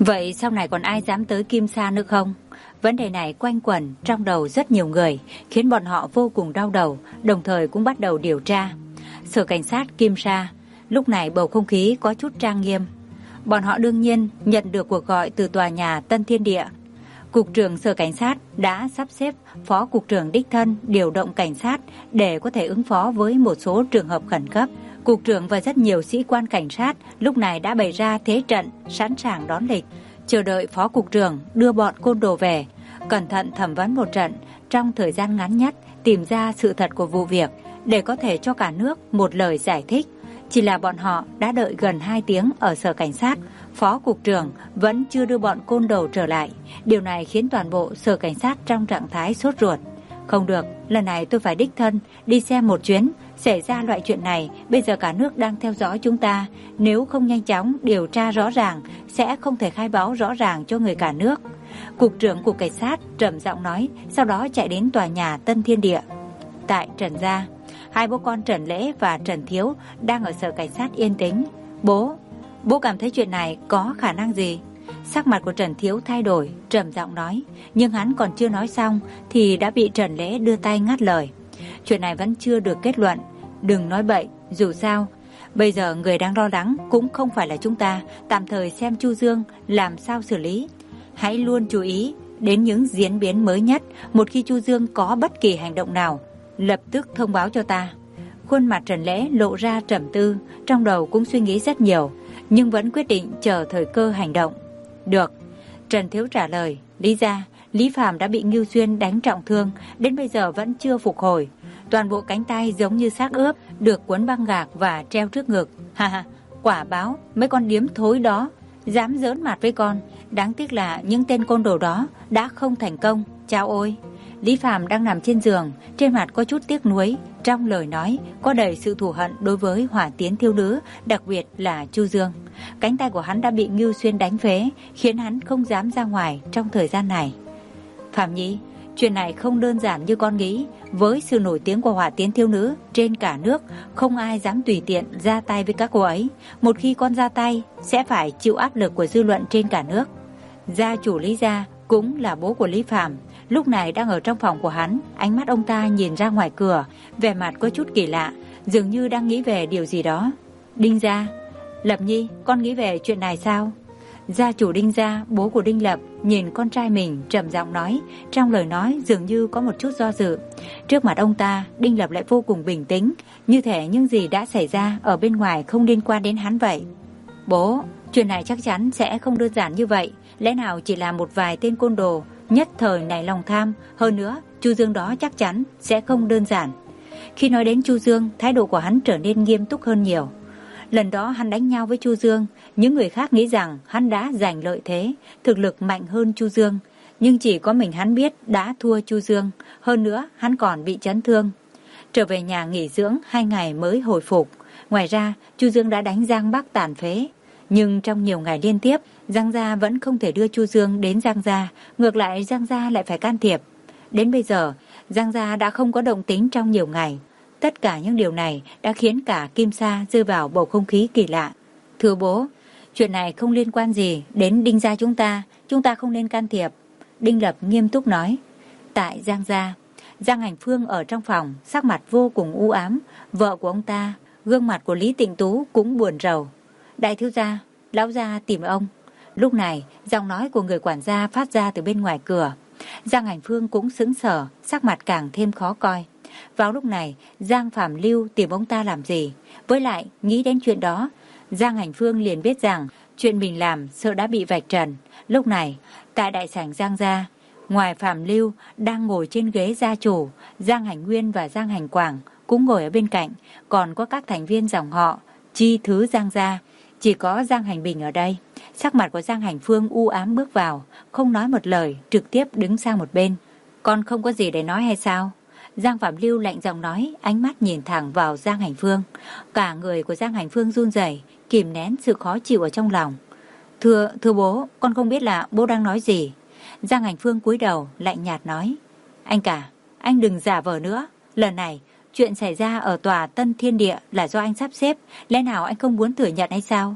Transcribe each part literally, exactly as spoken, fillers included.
Vậy sau này còn ai dám tới Kim Sa nữa không? Vấn đề này quanh quẩn trong đầu rất nhiều người, khiến bọn họ vô cùng đau đầu, đồng thời cũng bắt đầu điều tra. Sở cảnh sát Kim Sa, lúc này bầu không khí có chút trang nghiêm. Bọn họ đương nhiên nhận được cuộc gọi từ tòa nhà Tân Thiên Địa. Cục trưởng Sở Cảnh sát đã sắp xếp Phó Cục trưởng đích thân điều động cảnh sát để có thể ứng phó với một số trường hợp khẩn cấp. Cục trưởng và rất nhiều sĩ quan cảnh sát lúc này đã bày ra thế trận, sẵn sàng đón lịch, chờ đợi Phó Cục trưởng đưa bọn côn đồ về, cẩn thận thẩm vấn một trận, trong thời gian ngắn nhất tìm ra sự thật của vụ việc để có thể cho cả nước một lời giải thích. Chỉ là bọn họ đã đợi gần hai tiếng ở Sở Cảnh sát, Phó Cục trưởng vẫn chưa đưa bọn côn đồ trở lại. Điều này khiến toàn bộ Sở Cảnh sát trong trạng thái sốt ruột. Không được, lần này tôi phải đích thân đi xem một chuyến. Xảy ra loại chuyện này, bây giờ cả nước đang theo dõi chúng ta. Nếu không nhanh chóng điều tra rõ ràng, sẽ không thể khai báo rõ ràng cho người cả nước. Cục trưởng Cục Cảnh sát trầm giọng nói, sau đó chạy đến tòa nhà Tân Thiên Địa. Tại Trần gia, hai bố con Trần Lễ và Trần Thiếu đang ở Sở Cảnh sát yên tĩnh. Bố, bố cảm thấy chuyện này có khả năng gì? Sắc mặt của Trần Thiếu thay đổi, trầm giọng nói, nhưng hắn còn chưa nói xong thì đã bị Trần Lễ đưa tay ngắt lời. Chuyện này vẫn chưa được kết luận, đừng nói bậy, dù sao bây giờ người đang lo lắng cũng không phải là chúng ta, tạm thời xem Chu Dương làm sao xử lý. Hãy luôn chú ý đến những diễn biến mới nhất, một khi Chu Dương có bất kỳ hành động nào, lập tức thông báo cho ta. Khuôn mặt Trần Lễ lộ ra trầm tư, trong đầu cũng suy nghĩ rất nhiều, nhưng vẫn quyết định chờ thời cơ hành động. Được, Trần Thiếu trả lời. Lý ra, Lý Phàm đã bị Ngưu Xuyên đánh trọng thương, đến bây giờ vẫn chưa phục hồi. Toàn bộ cánh tay giống như xác ướp, được cuốn băng gạc và treo trước ngực. Ha ha, quả báo, mấy con điếm thối đó dám giỡn mặt với con. Đáng tiếc là những tên côn đồ đó đã không thành công. Chao ôi! Lý Phàm đang nằm trên giường, trên mặt có chút tiếc nuối, trong lời nói có đầy sự thù hận đối với hỏa tiến thiếu nữ, đặc biệt là Chu Dương. Cánh tay của hắn đã bị Ngưu Xuyên đánh phế, khiến hắn không dám ra ngoài trong thời gian này. Phạm Nhi, chuyện này không đơn giản như con nghĩ. Với sự nổi tiếng của hỏa tiến thiếu nữ trên cả nước, không ai dám tùy tiện ra tay với các cô ấy. Một khi con ra tay, sẽ phải chịu áp lực của dư luận trên cả nước. Gia chủ Lý gia cũng là bố của Lý Phàm, lúc này đang ở trong phòng của hắn. Ánh mắt ông ta nhìn ra ngoài cửa, vẻ mặt có chút kỳ lạ, dường như đang nghĩ về điều gì đó. Đinh gia, Lập Nhi, con nghĩ về chuyện này sao? Gia chủ Đinh gia, bố của Đinh Lập, nhìn con trai mình trầm giọng nói, trong lời nói dường như có một chút do dự. Trước mặt ông ta, Đinh Lập lại vô cùng bình tĩnh, như thể những gì đã xảy ra ở bên ngoài không liên quan đến hắn vậy. Bố, chuyện này chắc chắn sẽ không đơn giản như vậy. Lẽ nào chỉ là một vài tên côn đồ nhất thời nảy lòng tham? Hơn nữa, Chu Dương đó chắc chắn sẽ không đơn giản. Khi nói đến Chu Dương, thái độ của hắn trở nên nghiêm túc hơn nhiều. Lần đó hắn đánh nhau với Chu Dương, những người khác nghĩ rằng hắn đã giành lợi thế, thực lực mạnh hơn Chu Dương, nhưng chỉ có mình hắn biết đã thua Chu Dương. Hơn nữa, hắn còn bị chấn thương, trở về nhà nghỉ dưỡng hai ngày mới hồi phục. Ngoài ra, Chu Dương đã đánh Giang Bắc tàn phế, nhưng trong nhiều ngày liên tiếp, Giang gia vẫn không thể đưa Chu Dương đến Giang gia, ngược lại Giang gia lại phải can thiệp. Đến bây giờ, Giang gia đã không có động tĩnh trong nhiều ngày. Tất cả những điều này đã khiến cả Kim Sa rơi vào bầu không khí kỳ lạ. Thưa bố, chuyện này không liên quan gì đến Đinh gia chúng ta, chúng ta không nên can thiệp. Đinh Lập nghiêm túc nói. Tại Giang gia, Giang Hành Phương ở trong phòng, sắc mặt vô cùng u ám. Vợ của ông ta, gương mặt của Lý Tịnh Tú cũng buồn rầu. Đại thiếu gia, lão gia tìm ông. Lúc này, giọng nói của người quản gia phát ra từ bên ngoài cửa. Giang Hành Phương cũng sững sờ, sắc mặt càng thêm khó coi. Vào lúc này, Giang Phạm Lưu tìm ông ta làm gì? Với lại, nghĩ đến chuyện đó, Giang Hành Phương liền biết rằng chuyện mình làm sợ đã bị vạch trần. Lúc này, tại đại sảnh Giang gia, ngoài Phạm Lưu đang ngồi trên ghế gia chủ, Giang Hành Nguyên và Giang Hành Quảng cũng ngồi ở bên cạnh, còn có các thành viên dòng họ chi thứ Giang gia. Chỉ có Giang Hành Bình ở đây. Sắc mặt của Giang Hành Phương u ám bước vào, không nói một lời, trực tiếp đứng sang một bên. Con không có gì để nói hay sao? Giang Phạm Lưu lạnh giọng nói, ánh mắt nhìn thẳng vào Giang Hành Phương. Cả người của Giang Hành Phương run rẩy, kìm nén sự khó chịu ở trong lòng. Thưa, thưa bố, con không biết là bố đang nói gì. Giang Hành Phương cúi đầu, lạnh nhạt nói. Anh cả, anh đừng giả vờ nữa. Lần này, chuyện xảy ra ở tòa Tân Thiên Địa là do anh sắp xếp. Lẽ nào anh không muốn thừa nhận hay sao?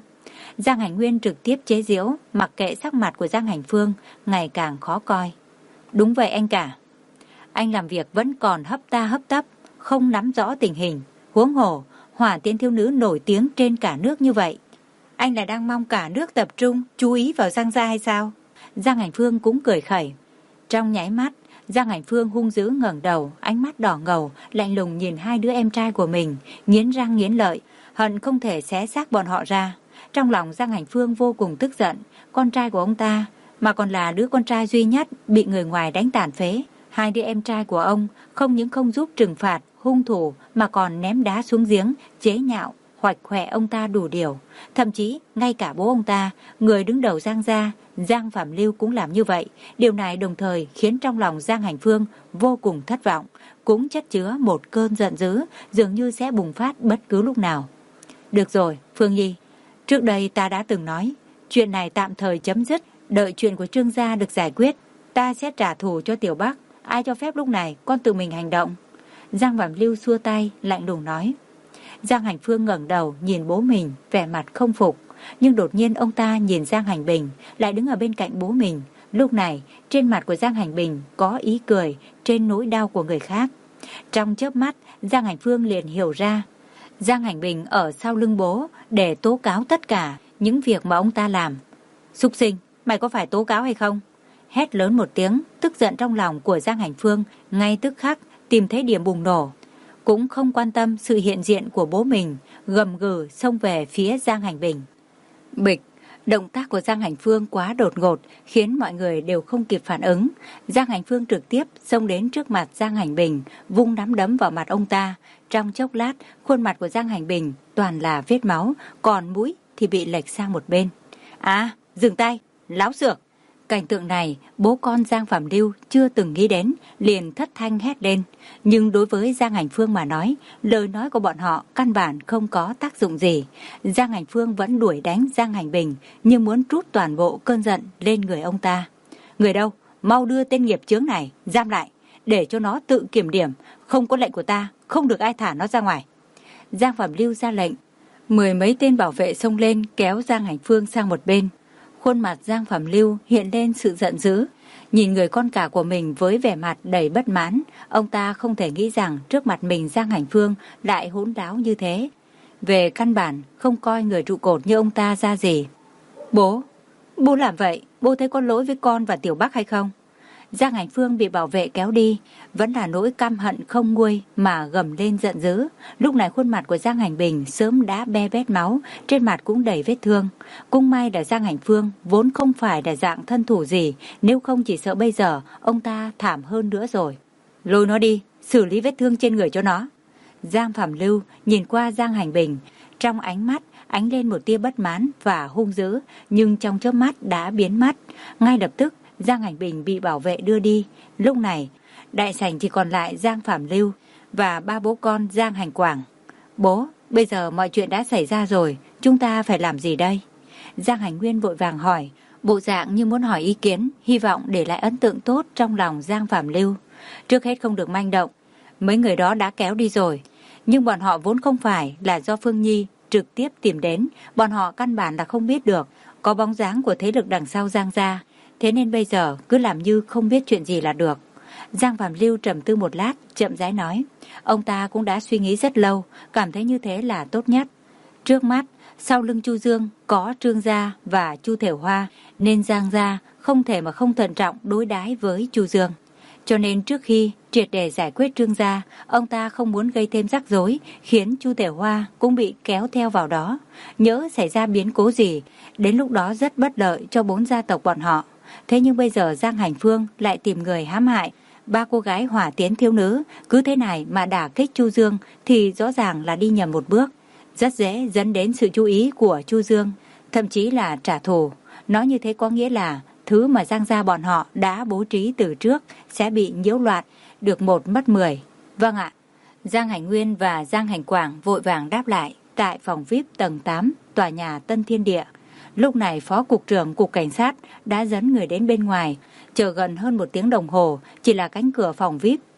Giang Hành Nguyên trực tiếp chế giễu, mặc kệ sắc mặt của Giang Hành Phương ngày càng khó coi. Đúng vậy anh cả. Anh làm việc vẫn còn hấp ta hấp tấp, không nắm rõ tình hình. Huống hồ, Hỏa Tiễn thiếu nữ nổi tiếng trên cả nước như vậy. Anh là đang mong cả nước tập trung, chú ý vào Giang gia hay sao? Giang Hành Phương cũng cười khẩy. Trong nháy mắt, Giang Hành Phương hung dữ ngẩng đầu, ánh mắt đỏ ngầu, lạnh lùng nhìn hai đứa em trai của mình, nghiến răng nghiến lợi, hận không thể xé xác bọn họ ra. Trong lòng Giang Hành Phương vô cùng tức giận, con trai của ông ta, mà còn là đứa con trai duy nhất, bị người ngoài đánh tàn phế. Hai đứa em trai của ông không những không giúp trừng phạt hung thủ mà còn ném đá xuống giếng, chế nhạo, hoạch hoẹ ông ta đủ điều. Thậm chí, ngay cả bố ông ta, người đứng đầu Giang gia, Giang Phạm Lưu cũng làm như vậy. Điều này đồng thời khiến trong lòng Giang Hành Phương vô cùng thất vọng, cũng chất chứa một cơn giận dữ, dường như sẽ bùng phát bất cứ lúc nào. Được rồi, Phương Nhi, trước đây ta đã từng nói, chuyện này tạm thời chấm dứt, đợi chuyện của Trương gia được giải quyết, ta sẽ trả thù cho Tiểu Bắc, ai cho phép lúc này con tự mình hành động. Giang Phạm Lưu xua tay, lạnh lùng nói. Giang Hành Phương ngẩng đầu nhìn bố mình, vẻ mặt không phục. Nhưng đột nhiên ông ta nhìn Giang Hành Bình, lại đứng ở bên cạnh bố mình. Lúc này, trên mặt của Giang Hành Bình có ý cười trên nỗi đau của người khác. Trong chớp mắt, Giang Hành Phương liền hiểu ra. Giang Hành Bình ở sau lưng bố để tố cáo tất cả những việc mà ông ta làm. Súc sinh, mày có phải tố cáo hay không? Hét lớn một tiếng, tức giận trong lòng của Giang Hành Phương ngay tức khắc tìm thấy điểm bùng nổ. Cũng không quan tâm sự hiện diện của bố mình, gầm gừ xông về phía Giang Hành Bình. Bịch, động tác của Giang Hành Phương quá đột ngột, khiến mọi người đều không kịp phản ứng. Giang Hành Phương trực tiếp xông đến trước mặt Giang Hành Bình, vung nắm đấm vào mặt ông ta. Trong chốc lát, khuôn mặt của Giang Hành Bình toàn là vết máu, còn mũi thì bị lệch sang một bên. À, dừng tay, láo xược. Cảnh tượng này, bố con Giang Phạm Lưu chưa từng nghĩ đến, liền thất thanh hét lên. Nhưng đối với Giang Hành Phương mà nói, lời nói của bọn họ căn bản không có tác dụng gì. Giang Hành Phương vẫn đuổi đánh Giang Hành Bình, nhưng muốn trút toàn bộ cơn giận lên người ông ta. Người đâu, mau đưa tên nghiệp chướng này, giam lại, để cho nó tự kiểm điểm. Không có lệnh của ta, không được ai thả nó ra ngoài. Giang Phạm Lưu ra lệnh. Mười mấy tên bảo vệ xông lên kéo Giang Hành Phương sang một bên. Khuôn mặt Giang Phạm Lưu hiện lên sự giận dữ. Nhìn người con cả của mình với vẻ mặt đầy bất mãn, ông ta không thể nghĩ rằng trước mặt mình Giang Hành Phương lại hỗn láo như thế. Về căn bản, không coi người trụ cột như ông ta ra gì. Bố, bố làm vậy, bố thấy có lỗi với con và Tiểu Bắc hay không? Giang Hành Phương bị bảo vệ kéo đi, vẫn là nỗi căm hận không nguôi mà gầm lên giận dữ. Lúc này khuôn mặt của Giang Hành Bình sớm đã be bét máu, trên mặt cũng đầy vết thương. Cũng may là Giang Hành Phương vốn không phải là dạng thân thủ gì, nếu không chỉ sợ bây giờ ông ta thảm hơn nữa rồi. Lôi nó đi, xử lý vết thương trên người cho nó. Giang Phạm Lưu nhìn qua Giang Hành Bình, trong ánh mắt ánh lên một tia bất mãn và hung dữ, nhưng trong chớp mắt đã biến mất. Ngay lập tức Giang Hành Bình bị bảo vệ đưa đi. Lúc này, đại sảnh chỉ còn lại Giang Phạm Lưu và ba bố con Giang Hành Quảng. Bố, bây giờ mọi chuyện đã xảy ra rồi, chúng ta phải làm gì đây? Giang Hành Nguyên vội vàng hỏi, bộ dạng như muốn hỏi ý kiến, hy vọng để lại ấn tượng tốt trong lòng Giang Phạm Lưu. Trước hết không được manh động, mấy người đó đã kéo đi rồi, nhưng bọn họ vốn không phải là do Phương Nhi trực tiếp tìm đến, bọn họ căn bản là không biết được có bóng dáng của thế lực đằng sau Giang gia. Thế nên bây giờ cứ làm như không biết chuyện gì là được. Giang Phạm Lưu trầm tư một lát, chậm rãi nói. Ông ta cũng đã suy nghĩ rất lâu, cảm thấy như thế là tốt nhất. Trước mắt, sau lưng Chu Dương có Trương gia và Chu Thiểu Hoa, nên Giang gia không thể mà không thận trọng đối đãi với Chu Dương. Cho nên trước khi triệt để giải quyết Trương gia, ông ta không muốn gây thêm rắc rối, khiến Chu Thiểu Hoa cũng bị kéo theo vào đó. Nhỡ xảy ra biến cố gì, đến lúc đó rất bất lợi cho bốn gia tộc bọn họ. Thế nhưng bây giờ Giang Hành Phương lại tìm người hãm hại ba cô gái Hỏa Tiễn thiếu nữ, cứ thế này mà đả kích Chu Dương thì rõ ràng là đi nhầm một bước, rất dễ dẫn đến sự chú ý của Chu Dương, thậm chí là trả thù. Nói như thế có nghĩa là thứ mà Giang gia bọn họ đã bố trí từ trước sẽ bị nhiễu loạn, được một mất mười. Vâng ạ. Giang Hành Nguyên và Giang Hành Quảng vội vàng đáp lại tại phòng vi ai pi tầng tám tòa nhà Tân Thiên Địa. Lúc này Phó Cục trưởng Cục Cảnh sát đã dẫn người đến bên ngoài, chờ gần hơn một tiếng đồng hồ, chỉ là cánh cửa phòng vi ai pi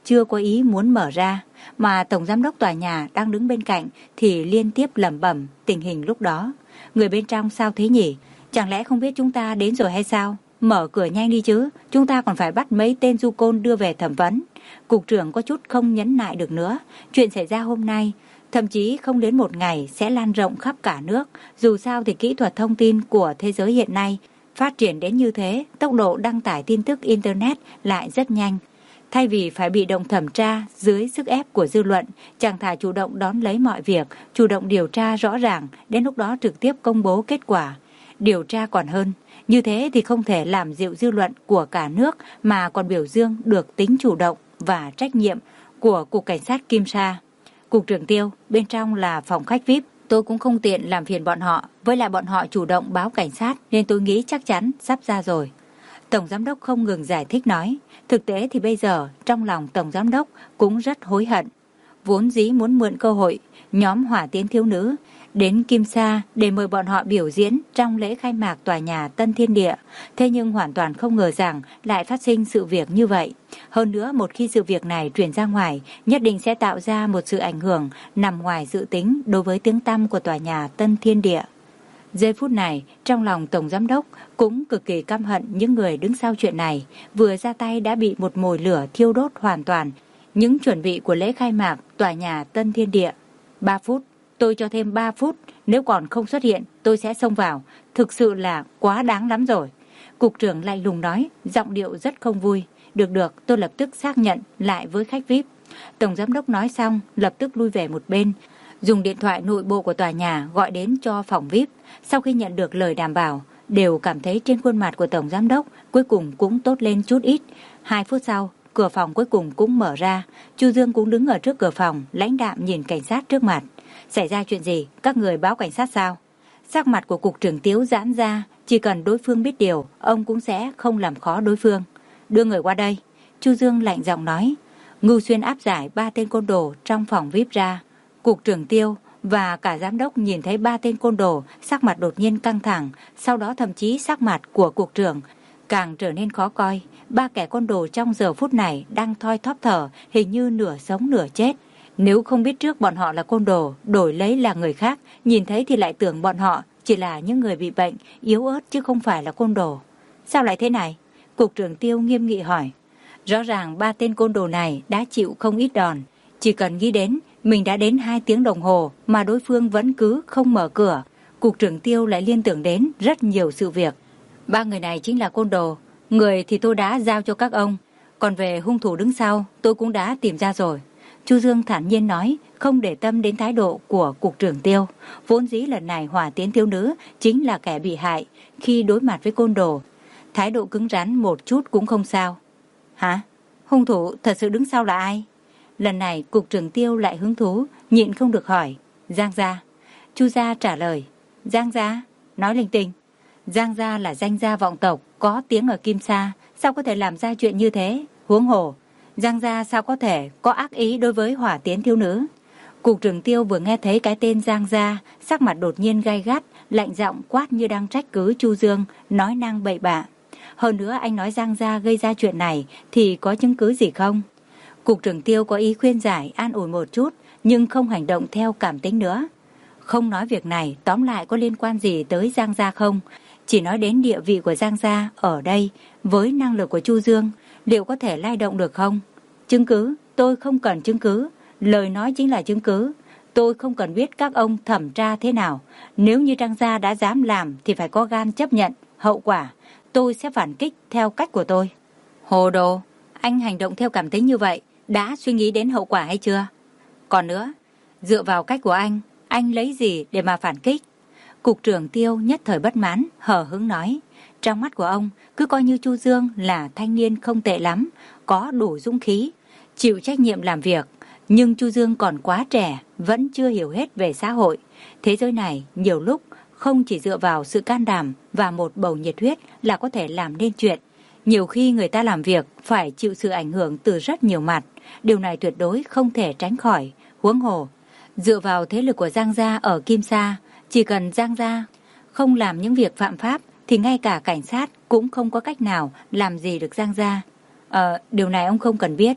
chưa có ý muốn mở ra, mà tổng giám đốc tòa nhà đang đứng bên cạnh thì liên tiếp lẩm bẩm tình hình lúc đó. Người bên trong sao thế nhỉ? Chẳng lẽ không biết chúng ta đến rồi hay sao? Mở cửa nhanh đi chứ, chúng ta còn phải bắt mấy tên du côn đưa về thẩm vấn. Cục trưởng có chút không nhẫn nại được nữa. Chuyện xảy ra hôm nay, thậm chí không đến một ngày sẽ lan rộng khắp cả nước. Dù sao thì kỹ thuật thông tin của thế giới hiện nay phát triển đến như thế, tốc độ đăng tải tin tức Internet lại rất nhanh. Thay vì phải bị động thẩm tra dưới sức ép của dư luận, chàng thà chủ động đón lấy mọi việc, chủ động điều tra rõ ràng, đến lúc đó trực tiếp công bố kết quả. Điều tra còn hơn, như thế thì không thể làm dịu dư luận của cả nước mà còn biểu dương được tính chủ động và trách nhiệm của Cục Cảnh sát Kim Sa. Cục trưởng Tiêu, bên trong là phòng khách vi ai pi, tôi cũng không tiện làm phiền bọn họ, với lại bọn họ chủ động báo cảnh sát nên tôi nghĩ chắc chắn sắp ra rồi. Tổng giám đốc không ngừng giải thích nói, thực tế thì bây giờ trong lòng tổng giám đốc cũng rất hối hận. Vốn dĩ muốn mượn cơ hội, nhóm Hỏa Tiến Thiếu Nữ đến Kim Sa để mời bọn họ biểu diễn trong lễ khai mạc tòa nhà Tân Thiên Địa. Thế nhưng hoàn toàn không ngờ rằng lại phát sinh sự việc như vậy. Hơn nữa, một khi sự việc này truyền ra ngoài, nhất định sẽ tạo ra một sự ảnh hưởng nằm ngoài dự tính đối với tiếng tăm của tòa nhà Tân Thiên Địa. Giây phút này, trong lòng tổng giám đốc cũng cực kỳ căm hận những người đứng sau chuyện này. Vừa ra tay đã bị một mồi lửa thiêu đốt hoàn toàn những chuẩn bị của lễ khai mạc tòa nhà Tân Thiên Địa. Ba phút. Tôi cho thêm ba phút, nếu còn không xuất hiện, tôi sẽ xông vào. Thực sự là quá đáng lắm rồi. Cục trưởng lạnh lùng nói, giọng điệu rất không vui. Được được, tôi lập tức xác nhận lại với khách vi ai pi. Tổng giám đốc nói xong, lập tức lui về một bên, dùng điện thoại nội bộ của tòa nhà gọi đến cho phòng vi ai pi. Sau khi nhận được lời đảm bảo, đều cảm thấy trên khuôn mặt của tổng giám đốc cuối cùng cũng tốt lên chút ít. Hai phút sau, cửa phòng cuối cùng cũng mở ra. Chu Dương cũng đứng ở trước cửa phòng, lãnh đạm nhìn cảnh sát trước mặt. Xảy ra chuyện gì? Các người báo cảnh sát sao? Sắc mặt của cục trưởng Tiếu giãn ra, chỉ cần đối phương biết điều, ông cũng sẽ không làm khó đối phương. Đưa người qua đây. Chu Dương lạnh giọng nói. Ngưu Xuyên áp giải ba tên côn đồ trong phòng vi ai pi ra. Cục trưởng Tiêu và cả giám đốc nhìn thấy ba tên côn đồ, sắc mặt đột nhiên căng thẳng, sau đó thậm chí sắc mặt của cục trưởng càng trở nên khó coi. Ba kẻ côn đồ trong giờ phút này đang thoi thóp thở, hình như nửa sống nửa chết. Nếu không biết trước bọn họ là côn đồ, đổi lấy là người khác, nhìn thấy thì lại tưởng bọn họ chỉ là những người bị bệnh, yếu ớt chứ không phải là côn đồ. Sao lại thế này? Cục trưởng Tiêu nghiêm nghị hỏi. Rõ ràng ba tên côn đồ này đã chịu không ít đòn. Chỉ cần nghĩ đến, mình đã đến hai tiếng đồng hồ mà đối phương vẫn cứ không mở cửa. Cục trưởng Tiêu lại liên tưởng đến rất nhiều sự việc. Ba người này chính là côn đồ. Người thì tôi đã giao cho các ông. Còn về hung thủ đứng sau, tôi cũng đã tìm ra rồi. Chu Dương thản nhiên nói, không để tâm đến thái độ của cục trưởng Tiêu. Vốn dĩ lần này Hỏa Tiến Thiếu Nữ chính là kẻ bị hại. Khi đối mặt với côn đồ, thái độ cứng rắn một chút cũng không sao. Hả? Hung thủ thật sự đứng sau là ai? Lần này cục trưởng Tiêu lại hứng thú, nhịn không được hỏi. Giang Gia. Chu Gia trả lời. Giang Gia? Nói linh tinh. Giang Gia là danh gia vọng tộc, có tiếng ở Kim Sa, sao có thể làm ra chuyện như thế? Huống hồ, Giang Gia sao có thể có ác ý đối với Hỏa Tiến Thiếu Nữ? Cục trưởng Tiêu vừa nghe thấy cái tên Giang Gia, sắc mặt đột nhiên gay gắt, lạnh giọng quát như đang trách cứ Chu Dương, nói năng bậy bạ. Hơn nữa anh nói Giang Gia gây ra chuyện này thì có chứng cứ gì không? Cục trưởng Tiêu có ý khuyên giải, an ủi một chút, nhưng không hành động theo cảm tính nữa. Không nói việc này tóm lại có liên quan gì tới Giang Gia không? Chỉ nói đến địa vị của Giang Gia ở đây với năng lực của Chu Dương, liệu có thể lay động được không? Chứng cứ? Tôi không cần chứng cứ. Lời nói chính là chứng cứ. Tôi không cần biết các ông thẩm tra thế nào. Nếu như Giang Gia đã dám làm thì phải có gan chấp nhận hậu quả. Tôi sẽ phản kích theo cách của tôi. Hồ đồ, anh hành động theo cảm tính như vậy, đã suy nghĩ đến hậu quả hay chưa? Còn nữa, dựa vào cách của anh, anh lấy gì để mà phản kích? Cục trưởng Tiêu nhất thời bất mãn, hờ hững nói. Trong mắt của ông, cứ coi như Chu Dương là thanh niên không tệ lắm, có đủ dũng khí, chịu trách nhiệm làm việc. Nhưng Chu Dương còn quá trẻ, vẫn chưa hiểu hết về xã hội. Thế giới này, nhiều lúc, không chỉ dựa vào sự can đảm và một bầu nhiệt huyết là có thể làm nên chuyện. Nhiều khi người ta làm việc phải chịu sự ảnh hưởng từ rất nhiều mặt. Điều này tuyệt đối không thể tránh khỏi. Huống hồ, dựa vào thế lực của Giang Gia ở Kim Sa, chỉ cần Giang Gia không làm những việc phạm pháp thì ngay cả cảnh sát cũng không có cách nào làm gì được Giang Gia. Ờ, điều này ông không cần biết.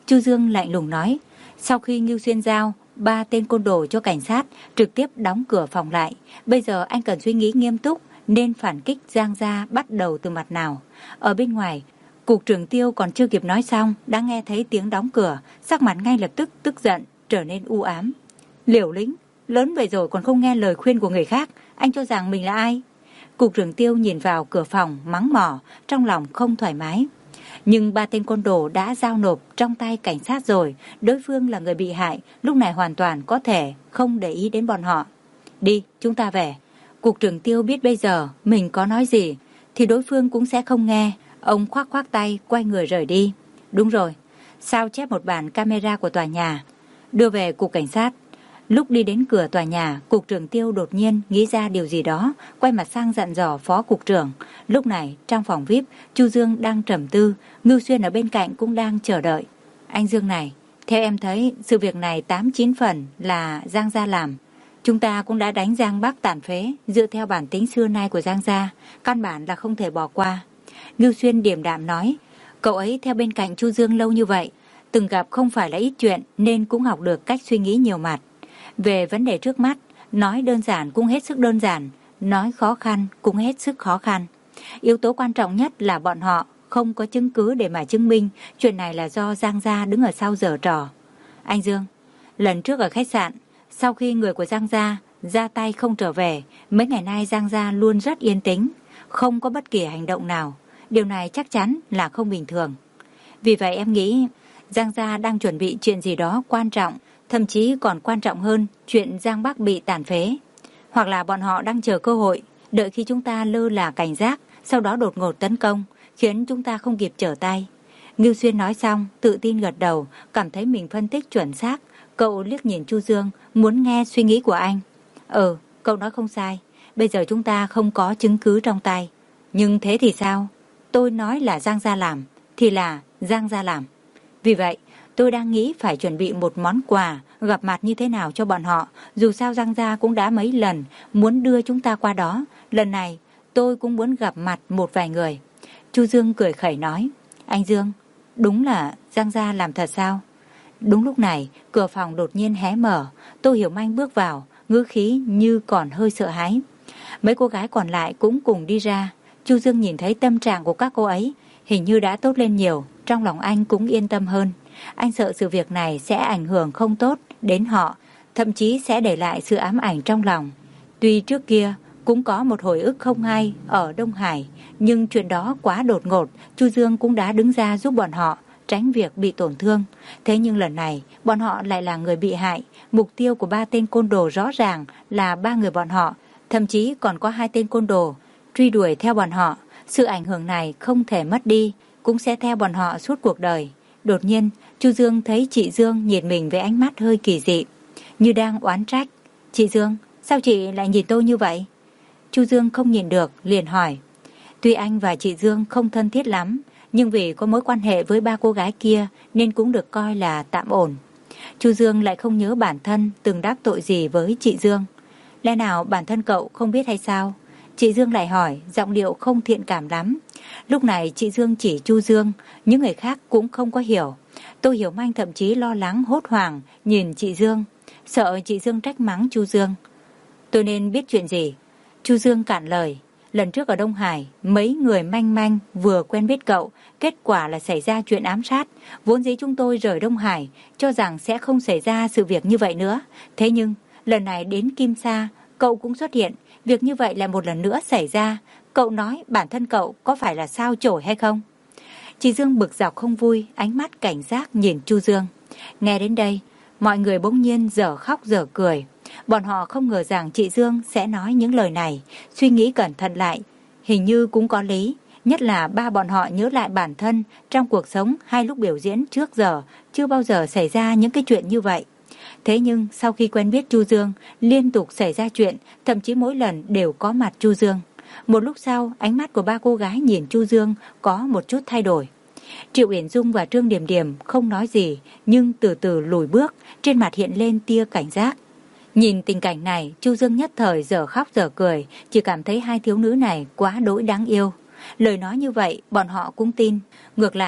Chu Dương lạnh lùng nói. Sau khi Ngưu Xuyên giao ba tên côn đồ cho cảnh sát, trực tiếp đóng cửa phòng lại. Bây giờ anh cần suy nghĩ nghiêm túc nên phản kích Giang gia bắt đầu từ mặt nào. Ở bên ngoài, Cục trưởng Tiêu còn chưa kịp nói xong đã nghe thấy tiếng đóng cửa, sắc mặt ngay lập tức tức giận trở nên u ám. Liều lĩnh, lớn vậy rồi còn không nghe lời khuyên của người khác, anh cho rằng mình là ai? Cục trưởng Tiêu nhìn vào cửa phòng mắng mỏ, trong lòng không thoải mái. Nhưng ba tên côn đồ đã giao nộp trong tay cảnh sát rồi, đối phương là người bị hại, lúc này hoàn toàn có thể không để ý đến bọn họ. Đi, chúng ta về. Cục trưởng Tiêu biết bây giờ mình có nói gì thì đối phương cũng sẽ không nghe. Ông khoác khoác tay quay người rời đi. Đúng rồi, sao chép một bản camera của tòa nhà, đưa về cục cảnh sát. Lúc đi đến cửa tòa nhà, Cục trưởng Tiêu đột nhiên nghĩ ra điều gì đó, quay mặt sang dặn dò phó cục trưởng. Lúc này trong phòng vi ai pi, Chu Dương đang trầm tư, Ngưu Xuyên ở bên cạnh cũng đang chờ đợi. Anh Dương này, theo em thấy sự việc này tám chín phần là Giang gia làm. Chúng ta cũng đã đánh Giang Bắc tàn phế, dựa theo bản tính xưa nay của Giang gia, căn bản là không thể bỏ qua. Ngưu Xuyên điềm đạm nói. Cậu ấy theo bên cạnh Chu Dương lâu như vậy, từng gặp không phải là ít chuyện nên cũng học được cách suy nghĩ nhiều mặt. Về vấn đề trước mắt, nói đơn giản cũng hết sức đơn giản, nói khó khăn cũng hết sức khó khăn. Yếu tố quan trọng nhất là bọn họ không có chứng cứ để mà chứng minh chuyện này là do Giang gia đứng ở sau giở trò. Anh Dương, lần trước ở khách sạn, sau khi người của Giang gia ra tay không trở về, mấy ngày nay Giang gia luôn rất yên tĩnh, không có bất kỳ hành động nào. Điều này chắc chắn là không bình thường. Vì vậy em nghĩ Giang gia đang chuẩn bị chuyện gì đó quan trọng, thậm chí còn quan trọng hơn chuyện Giang Bắc bị tàn phế. Hoặc là bọn họ đang chờ cơ hội, đợi khi chúng ta lơ là cảnh giác, sau đó đột ngột tấn công, khiến chúng ta không kịp trở tay. Ngưu Xuyên nói xong, tự tin gật đầu, cảm thấy mình phân tích chuẩn xác. Cậu liếc nhìn Chu Dương, muốn nghe suy nghĩ của anh. Ừ, cậu nói không sai. Bây giờ chúng ta không có chứng cứ trong tay. Nhưng thế thì sao? Tôi nói là Giang gia làm, thì là Giang gia làm. Vì vậy, tôi đang nghĩ phải chuẩn bị một món quà, gặp mặt như thế nào cho bọn họ. Dù sao Giang gia cũng đã mấy lần muốn đưa chúng ta qua đó. Lần này, tôi cũng muốn gặp mặt một vài người. Chu Dương cười khẩy nói. Anh Dương, đúng là Giang gia làm thật sao? Đúng lúc này, cửa phòng đột nhiên hé mở. Tô Hiểu Manh bước vào, ngữ khí như còn hơi sợ hãi. Mấy cô gái còn lại cũng cùng đi ra. Chu Dương nhìn thấy tâm trạng của các cô ấy hình như đã tốt lên nhiều, trong lòng anh cũng yên tâm hơn. Anh sợ sự việc này sẽ ảnh hưởng không tốt đến họ, thậm chí sẽ để lại sự ám ảnh trong lòng. Tuy trước kia cũng có một hồi ức không hay ở Đông Hải, nhưng chuyện đó quá đột ngột, Chu Dương cũng đã đứng ra giúp bọn họ tránh việc bị tổn thương. Thế nhưng lần này, bọn họ lại là người bị hại. Mục tiêu của ba tên côn đồ rõ ràng là ba người bọn họ, thậm chí còn có hai tên côn đồ truy đuổi theo bọn họ. Sự ảnh hưởng này không thể mất đi, cũng sẽ theo bọn họ suốt cuộc đời. Đột nhiên, Chu Dương thấy chị Dương nhìn mình với ánh mắt hơi kỳ dị, như đang oán trách. Chị Dương, sao chị lại nhìn tôi như vậy? Chu Dương không nhìn được, liền hỏi. Tuy anh và chị Dương không thân thiết lắm, nhưng vì có mối quan hệ với ba cô gái kia nên cũng được coi là tạm ổn. Chu Dương lại không nhớ bản thân từng đắc tội gì với chị Dương. Lẽ nào bản thân cậu không biết hay sao? Chị Dương lại hỏi, giọng điệu không thiện cảm lắm. Lúc này chị Dương chỉ Chu Dương, những người khác cũng không có hiểu. Tô Hiểu Manh thậm chí lo lắng hốt hoảng nhìn chị Dương, sợ chị Dương trách mắng Chu Dương. Tôi nên biết chuyện gì? Chu Dương cạn lời. Lần trước ở Đông Hải, mấy người manh manh vừa quen biết cậu, kết quả là xảy ra chuyện ám sát. Vốn dĩ chúng tôi rời Đông Hải, cho rằng sẽ không xảy ra sự việc như vậy nữa. Thế nhưng, lần này đến Kim Sa, cậu cũng xuất hiện. Việc như vậy là một lần nữa xảy ra. Cậu nói bản thân cậu có phải là sao chổi hay không? Chị Dương bực dọc không vui, ánh mắt cảnh giác nhìn Chu Dương. Nghe đến đây, mọi người bỗng nhiên dở khóc dở cười. Bọn họ không ngờ rằng chị Dương sẽ nói những lời này. Suy nghĩ cẩn thận lại, hình như cũng có lý. Nhất là ba bọn họ nhớ lại bản thân trong cuộc sống hay lúc biểu diễn trước giờ chưa bao giờ xảy ra những cái chuyện như vậy. Thế nhưng sau khi quen biết Chu Dương, liên tục xảy ra chuyện, thậm chí mỗi lần đều có mặt Chu Dương. Một lúc sau, ánh mắt của ba cô gái nhìn Chu Dương có một chút thay đổi. Triệu Uyển Dung và Trương Điềm Điềm không nói gì, nhưng từ từ lùi bước, trên mặt hiện lên tia cảnh giác. Nhìn tình cảnh này, Chu Dương nhất thời dở khóc dở cười, chỉ cảm thấy hai thiếu nữ này quá đỗi đáng yêu. Lời nói như vậy, bọn họ cũng tin. Ngược lại,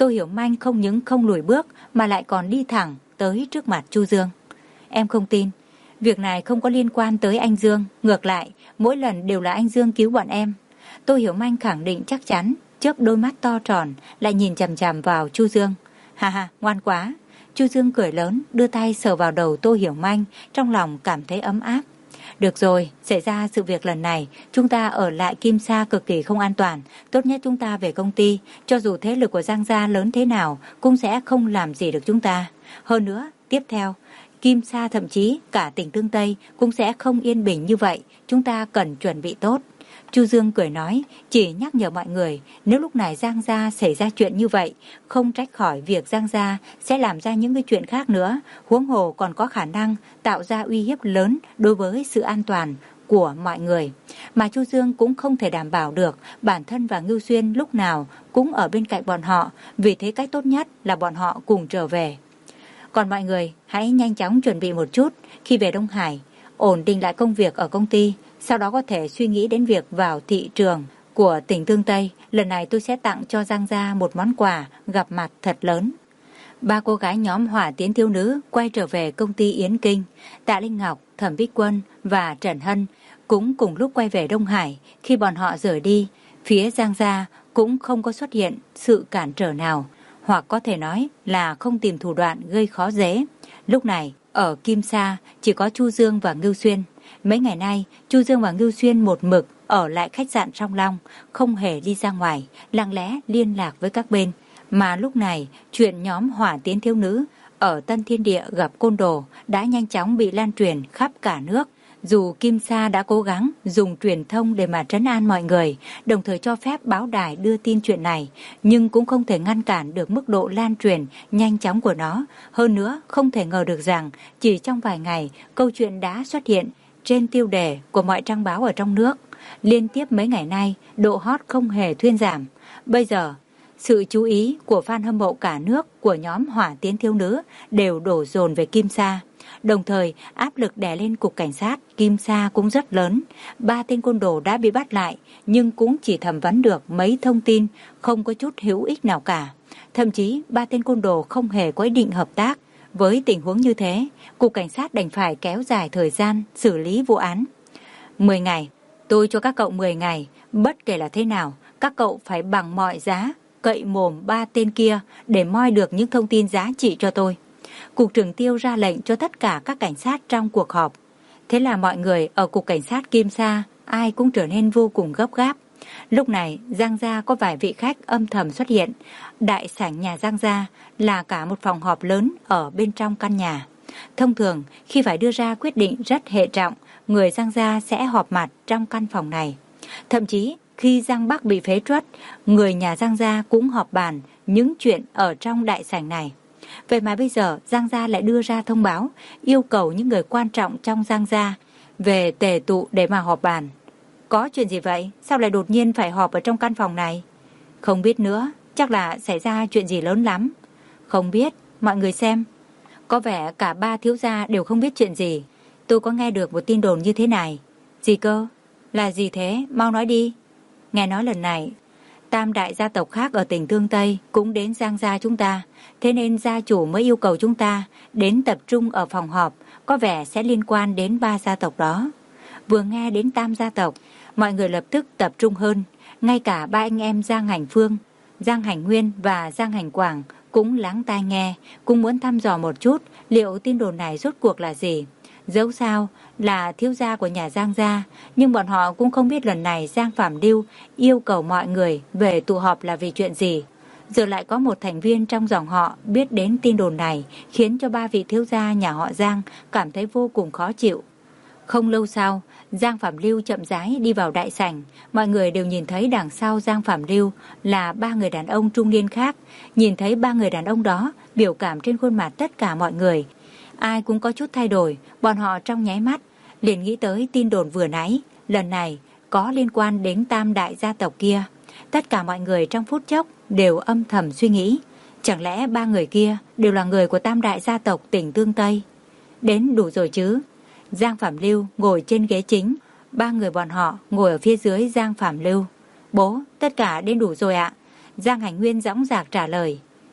Tô Hiểu Manh không những không lùi bước mà lại còn đi thẳng tới trước mặt Chu Dương. Em không tin. Việc này không có liên quan tới anh Dương. Ngược lại, mỗi lần đều là anh Dương cứu bọn em. Tô Hiểu Manh khẳng định chắc chắn, chớp đôi mắt to tròn, lại nhìn chằm chằm vào Chu Dương. Ha ha, ngoan quá. Chu Dương cười lớn, đưa tay sờ vào đầu Tô Hiểu Manh, trong lòng cảm thấy ấm áp. Được rồi, xảy ra sự việc lần này, chúng ta ở lại Kim Sa cực kỳ không an toàn. Tốt nhất chúng ta về công ty, cho dù thế lực của Giang gia lớn thế nào, cũng sẽ không làm gì được chúng ta. Hơn nữa, tiếp theo, Kim Sa thậm chí cả tỉnh Tương Tây cũng sẽ không yên bình như vậy, chúng ta cần chuẩn bị tốt. Chu Dương cười nói, chỉ nhắc nhở mọi người, nếu lúc này Giang gia xảy ra chuyện như vậy, không trách khỏi việc Giang gia sẽ làm ra những cái chuyện khác nữa, huống hồ còn có khả năng tạo ra uy hiếp lớn đối với sự an toàn của mọi người. Mà Chu Dương cũng không thể đảm bảo được bản thân và Ngưu Xuyên lúc nào cũng ở bên cạnh bọn họ, vì thế cách tốt nhất là bọn họ cùng trở về. Còn mọi người hãy nhanh chóng chuẩn bị một chút, khi về Đông Hải, ổn định lại công việc ở công ty, sau đó có thể suy nghĩ đến việc vào thị trường của tỉnh Tương Tây. Lần này tôi sẽ tặng cho Giang gia một món quà gặp mặt thật lớn. Ba cô gái nhóm Hỏa Tiến thiếu nữ quay trở về công ty Yến Kinh. Tạ Linh Ngọc, Thẩm Bích Quân và Trần Hân cũng cùng lúc quay về Đông Hải. Khi bọn họ rời đi, phía Giang gia cũng không có xuất hiện sự cản trở nào, hoặc có thể nói là không tìm thủ đoạn gây khó dễ. Lúc này, ở Kim Sa chỉ có Chu Dương và Ngưu Xuyên. Mấy ngày nay, Chu Dương và Ngưu Xuyên một mực ở lại khách sạn Song Long, không hề đi ra ngoài, lặng lẽ liên lạc với các bên. Mà lúc này, chuyện nhóm Hỏa Tiến thiếu nữ ở Tân Thiên Địa gặp côn đồ đã nhanh chóng bị lan truyền khắp cả nước. Dù Kim Sa đã cố gắng dùng truyền thông để mà trấn an mọi người, đồng thời cho phép báo đài đưa tin chuyện này, nhưng cũng không thể ngăn cản được mức độ lan truyền nhanh chóng của nó. Hơn nữa, không thể ngờ được rằng chỉ trong vài ngày, câu chuyện đã xuất hiện trên tiêu đề của mọi trang báo ở trong nước. Liên tiếp mấy ngày nay, độ hot không hề thuyên giảm. Bây giờ, sự chú ý của fan hâm mộ cả nước của nhóm Hỏa Tiến thiếu nữ đều đổ dồn về Kim Sa. Đồng thời, áp lực đè lên cục cảnh sát Kim Sa cũng rất lớn. Ba tên côn đồ đã bị bắt lại, nhưng cũng chỉ thẩm vấn được mấy thông tin không có chút hữu ích nào cả. Thậm chí, ba tên côn đồ không hề có ý định hợp tác. Với tình huống như thế, cục cảnh sát đành phải kéo dài thời gian xử lý vụ án. mười ngày, tôi cho các cậu mười ngày, bất kể là thế nào, các cậu phải bằng mọi giá cậy mồm ba tên kia để moi được những thông tin giá trị cho tôi. Cục trưởng Tiêu ra lệnh cho tất cả các cảnh sát trong cuộc họp. Thế là mọi người ở cục cảnh sát Kim Sa ai cũng trở nên vô cùng gấp gáp. Lúc này Giang gia có vài vị khách âm thầm xuất hiện. Đại sảnh nhà Giang gia là cả một phòng họp lớn ở bên trong căn nhà. Thông thường khi phải đưa ra quyết định rất hệ trọng, người Giang gia sẽ họp mặt trong căn phòng này. Thậm chí khi Giang Bắc bị phế truất, người nhà Giang gia cũng họp bàn những chuyện ở trong đại sảnh này. Vậy mà bây giờ Giang gia lại đưa ra thông báo yêu cầu những người quan trọng trong Giang gia về tề tụ để mà họp bàn. Có chuyện gì vậy? Sao lại đột nhiên phải họp ở trong căn phòng này? Không biết nữa, chắc là xảy ra chuyện gì lớn lắm. Không biết, mọi người xem. Có vẻ cả ba thiếu gia đều không biết chuyện gì. Tôi có nghe được một tin đồn như thế này. Gì cơ? Là gì thế? Mau nói đi. Nghe nói lần này tam đại gia tộc khác ở tỉnh Tương Tây cũng đến Giang gia chúng ta, thế nên gia chủ mới yêu cầu chúng ta đến tập trung ở phòng họp, có vẻ sẽ liên quan đến ba gia tộc đó. Vừa nghe đến tam gia tộc, mọi người lập tức tập trung hơn, ngay cả ba anh em Giang Hành Phương, Giang Hành Nguyên và Giang Hành Quảng cũng lắng tai nghe, cũng muốn thăm dò một chút liệu tin đồn này rốt cuộc là gì. Dẫu sao là thiếu gia của nhà Giang gia, nhưng bọn họ cũng không biết lần này Giang Phạm Lưu yêu cầu mọi người về tụ họp là vì chuyện gì. Giờ lại có một thành viên trong dòng họ biết đến tin đồn này, khiến cho ba vị thiếu gia nhà họ Giang cảm thấy vô cùng khó chịu. Không lâu sau, Giang Phạm Lưu chậm rãi đi vào đại sảnh. Mọi người đều nhìn thấy đằng sau Giang Phạm Lưu là ba người đàn ông trung niên khác. Nhìn thấy ba người đàn ông đó, biểu cảm trên khuôn mặt tất cả mọi người ai cũng có chút thay đổi. Bọn họ trong nháy mắt liền nghĩ tới tin đồn vừa nãy, lần này có liên quan đến tam đại gia tộc kia. Tất cả mọi người trong phút chốc đều âm thầm suy nghĩ, chẳng lẽ ba người kia đều là người của tam đại gia tộc tỉnh Tương Tây? Đến đủ rồi chứ. Giang Phạm Lưu ngồi trên ghế chính, ba người bọn họ ngồi ở phía dưới Giang Phạm Lưu. Bố, tất cả đến đủ rồi ạ. Giang Hành Nguyên dõng dạc trả lời.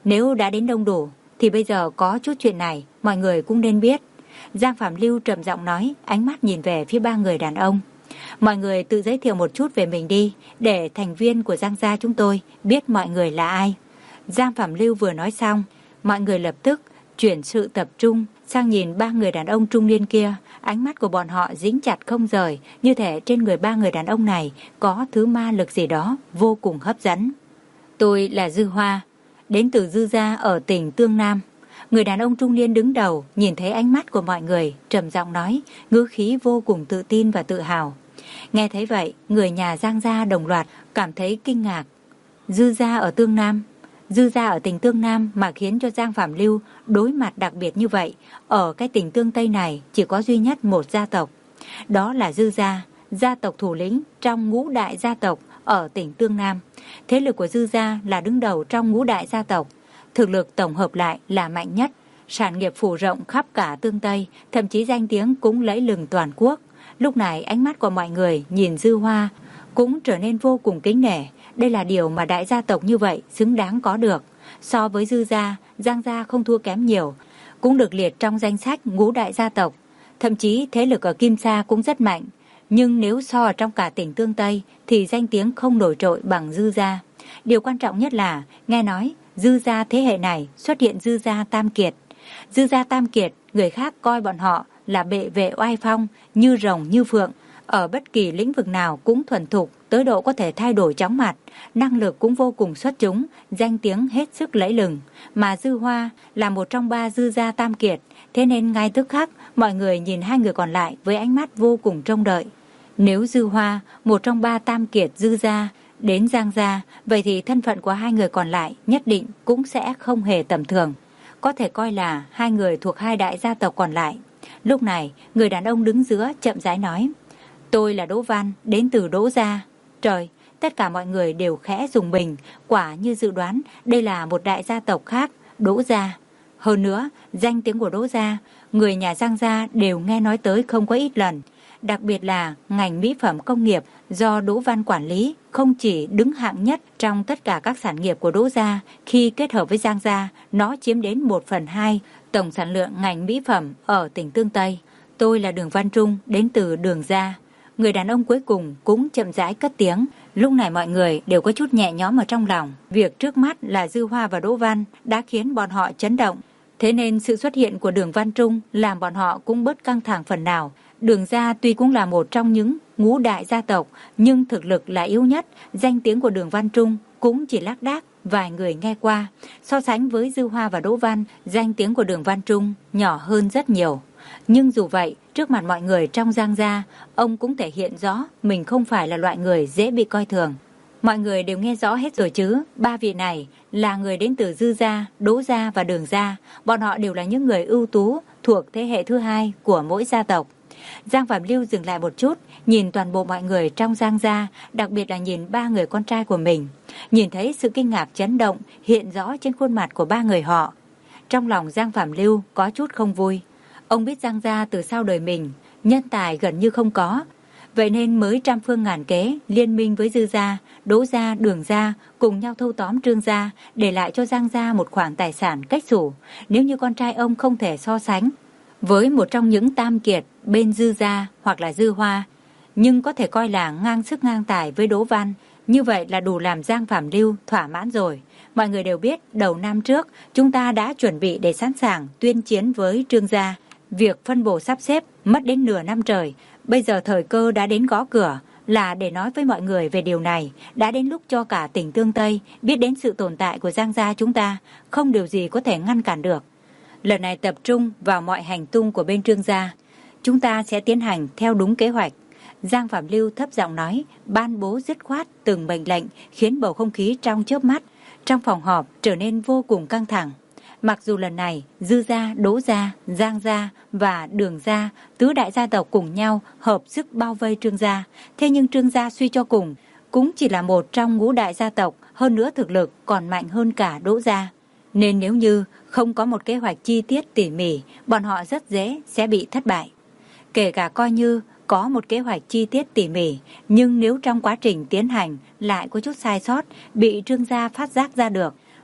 Nếu đã đến đông đủ thì bây giờ có chút chuyện này mọi người cũng nên biết. Giang Phạm Lưu trầm giọng nói, ánh mắt nhìn về phía ba người đàn ông. Mọi người tự giới thiệu một chút về mình đi, để thành viên của Giang gia chúng tôi biết mọi người là ai. Giang Phạm Lưu vừa nói xong, mọi người lập tức chuyển sự tập trung sang nhìn ba người đàn ông trung niên kia. Ánh mắt của bọn họ dính chặt không rời, như thể trên người ba người đàn ông này có thứ ma lực gì đó vô cùng hấp dẫn. Tôi là Dư Hoa, đến từ Dư gia ở tỉnh Tương Nam. Người đàn ông trung niên đứng đầu nhìn thấy ánh mắt của mọi người, trầm giọng nói, ngữ khí vô cùng tự tin và tự hào. Nghe thấy vậy, người nhà Giang gia đồng loạt cảm thấy kinh ngạc. Dư gia ở Tương Nam, Dư gia ở tỉnh Tương Nam mà khiến cho Giang Phạm Lưu đối mặt đặc biệt như vậy. Ở cái tỉnh Tương Tây này chỉ có duy nhất một gia tộc, đó là Dư gia, gia tộc thủ lĩnh trong ngũ đại gia tộc ở tỉnh Tương Nam. Thế lực của Dư gia là đứng đầu trong ngũ đại gia tộc, thực lực tổng hợp lại là mạnh nhất, sản nghiệp phủ rộng khắp cả Tương Tây, thậm chí danh tiếng cũng lẫy lừng toàn quốc. Lúc này ánh mắt của mọi người nhìn Dư Hoa cũng trở nên vô cùng kính nể. Đây là điều mà đại gia tộc như vậy xứng đáng có được. So với Dư gia, Giang gia không thua kém nhiều, cũng được liệt trong danh sách ngũ đại gia tộc. Thậm chí thế lực ở Kim Sa cũng rất mạnh. Nhưng nếu so ở trong cả tỉnh Tương Tây thì danh tiếng không nổi trội bằng Dư gia. Điều quan trọng nhất là nghe nói Dư gia thế hệ này xuất hiện Dư gia Tam Kiệt. Dư gia Tam Kiệt, người khác coi bọn họ là bệ vệ oai phong, như rồng như phượng, ở bất kỳ lĩnh vực nào cũng thuần thục, tới độ có thể thay đổi chóng mặt, năng lực cũng vô cùng xuất chúng, danh tiếng hết sức lẫy lừng. Mà Dư Hoa là một trong ba Dư gia Tam Kiệt, thế nên ngay tức khắc mọi người nhìn hai người còn lại với ánh mắt vô cùng trông đợi. Nếu Dư Hoa, một trong ba Tam Kiệt Dư gia, đến Giang gia, vậy thì thân phận của hai người còn lại nhất định cũng sẽ không hề tầm thường, có thể coi là hai người thuộc hai đại gia tộc còn lại. Lúc này, người đàn ông đứng giữa chậm rãi nói, tôi là Đỗ Văn, đến từ Đỗ gia. Trời, tất cả mọi người đều khẽ rùng mình, quả như dự đoán đây là một đại gia tộc khác, Đỗ gia. Hơn nữa, danh tiếng của Đỗ gia, người nhà Giang gia đều nghe nói tới không có ít lần. Đặc biệt là ngành mỹ phẩm công nghiệp do Đỗ Văn quản lý không chỉ đứng hạng nhất trong tất cả các sản nghiệp của Đỗ gia, khi kết hợp với Giang gia, nó chiếm đến một phần hai tổng sản lượng ngành mỹ phẩm ở tỉnh Tương Tây. Tôi là Đường Văn Trung, đến từ Đường gia. Người đàn ông cuối cùng cũng chậm rãi cất tiếng. Lúc này mọi người đều có chút nhẹ nhõm ở trong lòng. Việc trước mắt là Dư Hoa và Đỗ Văn đã khiến bọn họ chấn động. Thế nên sự xuất hiện của Đường Văn Trung làm bọn họ cũng bớt căng thẳng phần nào. Đường gia tuy cũng là một trong những ngũ đại gia tộc, nhưng thực lực là yếu nhất. Danh tiếng của Đường Văn Trung cũng chỉ lác đác vài người nghe qua. So sánh với Dư Hoa và Đỗ Văn, danh tiếng của Đường Văn Trung nhỏ hơn rất nhiều. Nhưng dù vậy, trước mặt mọi người trong Giang gia, ông cũng thể hiện rõ mình không phải là loại người dễ bị coi thường. Mọi người đều nghe rõ hết rồi chứ. Ba vị này là người đến từ Dư gia, Đỗ gia và Đường gia. Bọn họ đều là những người ưu tú thuộc thế hệ thứ hai của mỗi gia tộc. Giang Phạm Lưu dừng lại một chút, nhìn toàn bộ mọi người trong Giang gia, đặc biệt là nhìn ba người con trai của mình. Nhìn thấy sự kinh ngạc chấn động hiện rõ trên khuôn mặt của ba người họ. Trong lòng Giang Phạm Lưu có chút không vui. Ông biết Giang gia từ sau đời mình, nhân tài gần như không có. Vậy nên mới trăm phương ngàn kế liên minh với Dư gia, Đỗ gia, Đường gia cùng nhau thâu tóm Trương gia, để lại cho Giang gia một khoản tài sản cách xù. Nếu như con trai ông không thể so sánh với một trong những tam kiệt bên Dư gia hoặc là Dư Hoa, nhưng có thể coi là ngang sức ngang tài với Đỗ Văn, như vậy là đủ làm Giang Phạm Lưu thỏa mãn rồi. Mọi người đều biết đầu năm trước chúng ta đã chuẩn bị để sẵn sàng tuyên chiến với Trương gia. Việc phân bổ sắp xếp mất đến nửa năm trời. Bây giờ thời cơ đã đến gõ cửa, là để nói với mọi người về điều này. Đã đến lúc cho cả tỉnh Tương Tây biết đến sự tồn tại của Giang gia chúng ta, không điều gì có thể ngăn cản được. Lần này tập trung vào mọi hành tung của bên Trương gia, chúng ta sẽ tiến hành theo đúng kế hoạch. Giang Phạm Lưu thấp giọng nói, ban bố dứt khoát từng mệnh lệnh, khiến bầu không khí trong chớp mắt trong phòng họp trở nên vô cùng căng thẳng. Mặc dù lần này Dư gia, Đỗ gia, Giang gia và Đường gia, tứ đại gia tộc cùng nhau hợp sức bao vây Trương gia, thế nhưng Trương gia suy cho cùng cũng chỉ là một trong ngũ đại gia tộc, hơn nữa thực lực còn mạnh hơn cả Đỗ gia. Nên nếu như không có một kế hoạch chi tiết tỉ mỉ, bọn họ rất dễ sẽ bị thất bại. Kể cả coi như có một kế hoạch chi tiết tỉ mỉ, nhưng nếu trong quá trình tiến hành lại có chút sai sót, bị Trương gia phát giác ra được,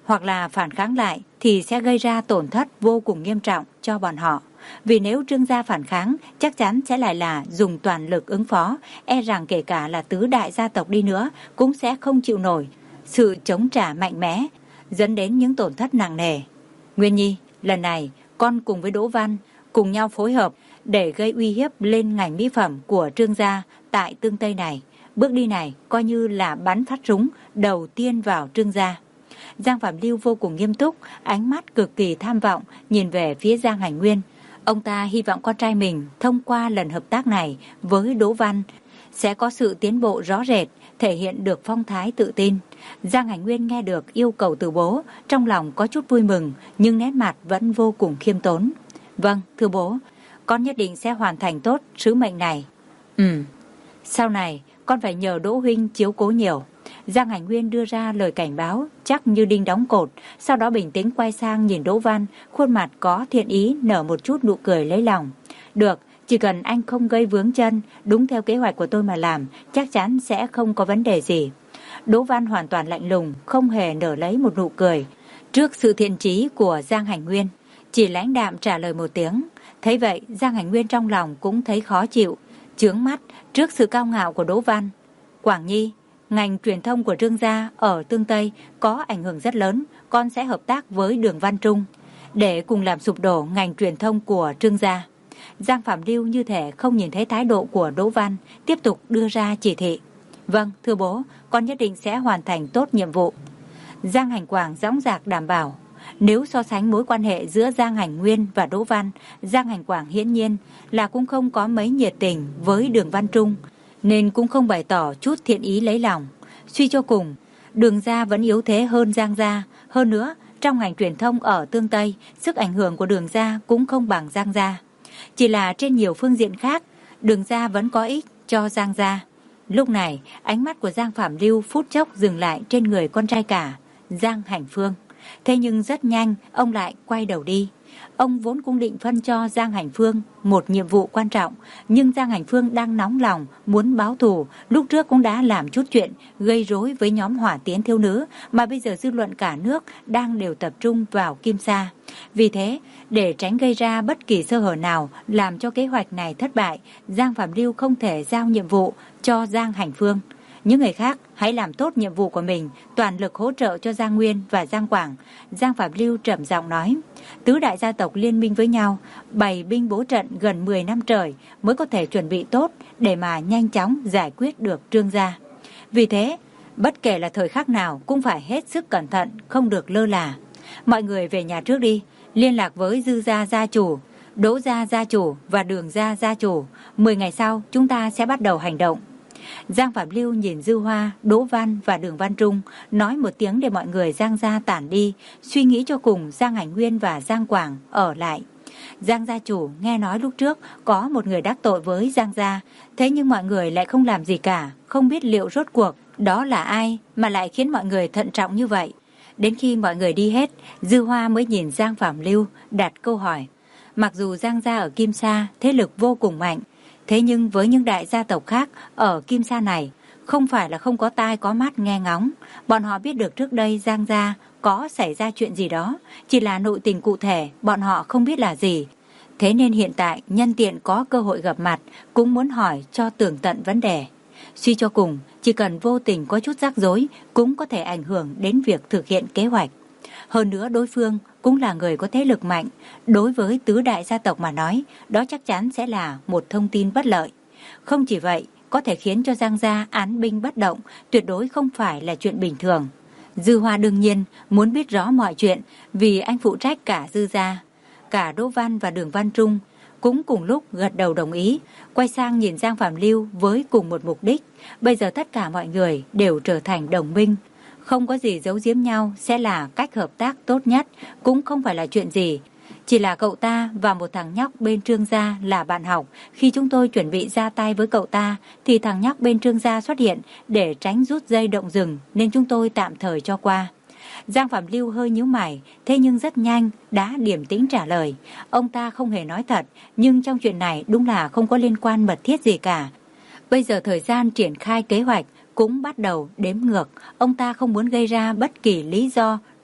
hoặc là phản kháng lại thì sẽ gây ra tổn thất vô cùng nghiêm trọng cho bọn họ. Vì nếu Trương gia phản kháng, chắc chắn sẽ lại là dùng toàn lực ứng phó, e rằng kể cả là tứ đại gia tộc đi nữa cũng sẽ không chịu nổi sự chống trả mạnh mẽ, dẫn đến những tổn thất nặng nề. Nguyên Nhi, lần này con cùng với Đỗ Văn cùng nhau phối hợp để gây uy hiếp lên ngành mỹ phẩm của Trương gia tại Tương Tây này. Bước đi này coi như là bắn phát súng đầu tiên vào Trương gia. Giang Phạm Lưu vô cùng nghiêm túc, ánh mắt cực kỳ tham vọng nhìn về phía Giang Hành Nguyên. Ông ta hy vọng con trai mình thông qua lần hợp tác này với Đỗ Văn sẽ có sự tiến bộ rõ rệt, thể hiện được phong thái tự tin. Giang Hành Nguyên nghe được yêu cầu từ bố, trong lòng có chút vui mừng, nhưng nét mặt vẫn vô cùng khiêm tốn. Vâng, thưa bố, con nhất định sẽ hoàn thành tốt sứ mệnh này. Ừ, sau này con phải nhờ Đỗ huynh chiếu cố nhiều. Giang Hành Nguyên đưa ra lời cảnh báo chắc như đinh đóng cột, sau đó bình tĩnh quay sang nhìn Đỗ Văn, khuôn mặt có thiện ý nở một chút nụ cười lấy lòng. Được, chỉ cần anh không gây vướng chân, đúng theo kế hoạch của tôi mà làm, chắc chắn sẽ không có vấn đề gì. Đỗ Văn hoàn toàn lạnh lùng, không hề nở lấy một nụ cười trước sự thiện chí của Giang Hành Nguyên, chỉ lãnh đạm trả lời một tiếng. Thấy vậy, Giang Hành Nguyên trong lòng cũng thấy khó chịu, chướng mắt trước sự cao ngạo của Đỗ Văn. Quảng Nhi, ngành truyền thông của Trương gia ở Tương Tây có ảnh hưởng rất lớn, con sẽ hợp tác với Đường Văn Trung để cùng làm sụp đổ ngành truyền thông của Trương gia. Giang Phạm Lưu như thể không nhìn thấy thái độ của Đỗ Văn, tiếp tục đưa ra chỉ thị. Vâng, thưa bố, con nhất định sẽ hoàn thành tốt nhiệm vụ. Giang Hành Quảng dõng dạc đảm bảo. Nếu so sánh mối quan hệ giữa Giang Hành Nguyên và Đỗ Văn, Giang Hành Quảng hiển nhiên là cũng không có mấy nhiệt tình với Đường Văn Trung, nên cũng không bày tỏ chút thiện ý lấy lòng. Suy cho cùng, Đường gia vẫn yếu thế hơn Giang gia. Hơn nữa, trong ngành truyền thông ở Tương Tây, sức ảnh hưởng của Đường gia cũng không bằng Giang gia. Chỉ là trên nhiều phương diện khác, Đường gia vẫn có ích cho Giang gia. Lúc này, ánh mắt của Giang Phạm Lưu phút chốc dừng lại trên người con trai cả, Giang Hành Phương. Thế nhưng rất nhanh, ông lại quay đầu đi. Ông vốn cũng định phân cho Giang Hành Phương một nhiệm vụ quan trọng, nhưng Giang Hành Phương đang nóng lòng muốn báo thù, lúc trước cũng đã làm chút chuyện gây rối với nhóm hỏa tiến thiếu nữ, mà bây giờ dư luận cả nước đang đều tập trung vào Kim Sa. Vì thế, để tránh gây ra bất kỳ sơ hở nào làm cho kế hoạch này thất bại, Giang Phạm Lưu không thể giao nhiệm vụ cho Giang Hành Phương. Những người khác hãy làm tốt nhiệm vụ của mình, toàn lực hỗ trợ cho Giang Nguyên và Giang Quảng. Giang Phạm Lưu trầm giọng nói, tứ đại gia tộc liên minh với nhau, bày binh bố trận gần mười năm trời mới có thể chuẩn bị tốt để mà nhanh chóng giải quyết được Trương gia. Vì thế, bất kể là thời khắc nào cũng phải hết sức cẩn thận, không được lơ là. Mọi người về nhà trước đi, liên lạc với Dư gia gia chủ, Đỗ gia gia chủ và Đường gia gia chủ. Mười ngày sau chúng ta sẽ bắt đầu hành động. Giang Phạm Lưu nhìn Dư Hoa, Đỗ Văn và Đường Văn Trung, nói một tiếng để mọi người Giang gia tản đi, suy nghĩ cho cùng Giang Hành Nguyên và Giang Quảng ở lại. Giang gia chủ nghe nói lúc trước có một người đắc tội với Giang gia, thế nhưng mọi người lại không làm gì cả, không biết liệu rốt cuộc đó là ai mà lại khiến mọi người thận trọng như vậy. Đến khi mọi người đi hết, Dư Hoa mới nhìn Giang Phạm Lưu đặt câu hỏi. Mặc dù Giang gia ở Kim Sa thế lực vô cùng mạnh, thế nhưng với những đại gia tộc khác ở Kim Sa này, không phải là không có tai có mắt nghe ngóng. Bọn họ biết được trước đây Giang gia có xảy ra chuyện gì đó, chỉ là nội tình cụ thể bọn họ không biết là gì. Thế nên hiện tại nhân tiện có cơ hội gặp mặt, cũng muốn hỏi cho tường tận vấn đề. Suy cho cùng, chỉ cần vô tình có chút rắc rối cũng có thể ảnh hưởng đến việc thực hiện kế hoạch. Hơn nữa đối phương cũng là người có thế lực mạnh, đối với tứ đại gia tộc mà nói, đó chắc chắn sẽ là một thông tin bất lợi. Không chỉ vậy, có thể khiến cho Giang gia án binh bất động, tuyệt đối không phải là chuyện bình thường. Dư Hoa đương nhiên muốn biết rõ mọi chuyện, vì anh phụ trách cả Dư gia. Cả Đỗ Văn và Đường Văn Trung cũng cùng lúc gật đầu đồng ý, quay sang nhìn Giang Phạm Lưu với cùng một mục đích. Bây giờ tất cả mọi người đều trở thành đồng minh, không có gì giấu giếm nhau sẽ là cách hợp tác tốt nhất, cũng không phải là chuyện gì. Chỉ là cậu ta và một thằng nhóc bên Trương gia là bạn học, khi chúng tôi chuẩn bị ra tay với cậu ta thì thằng nhóc bên Trương gia xuất hiện để tránh rút dây động rừng, nên chúng tôi tạm thời cho qua. Giang Phạm Lưu hơi nhíu mày, thế nhưng rất nhanh đã điềm tĩnh trả lời. Ông ta không hề nói thật, nhưng trong chuyện này đúng là không có liên quan mật thiết gì cả. Bây giờ thời gian triển khai kế hoạch cũng bắt đầu đếm ngược, ông ta không muốn gây ra bất kỳ lý do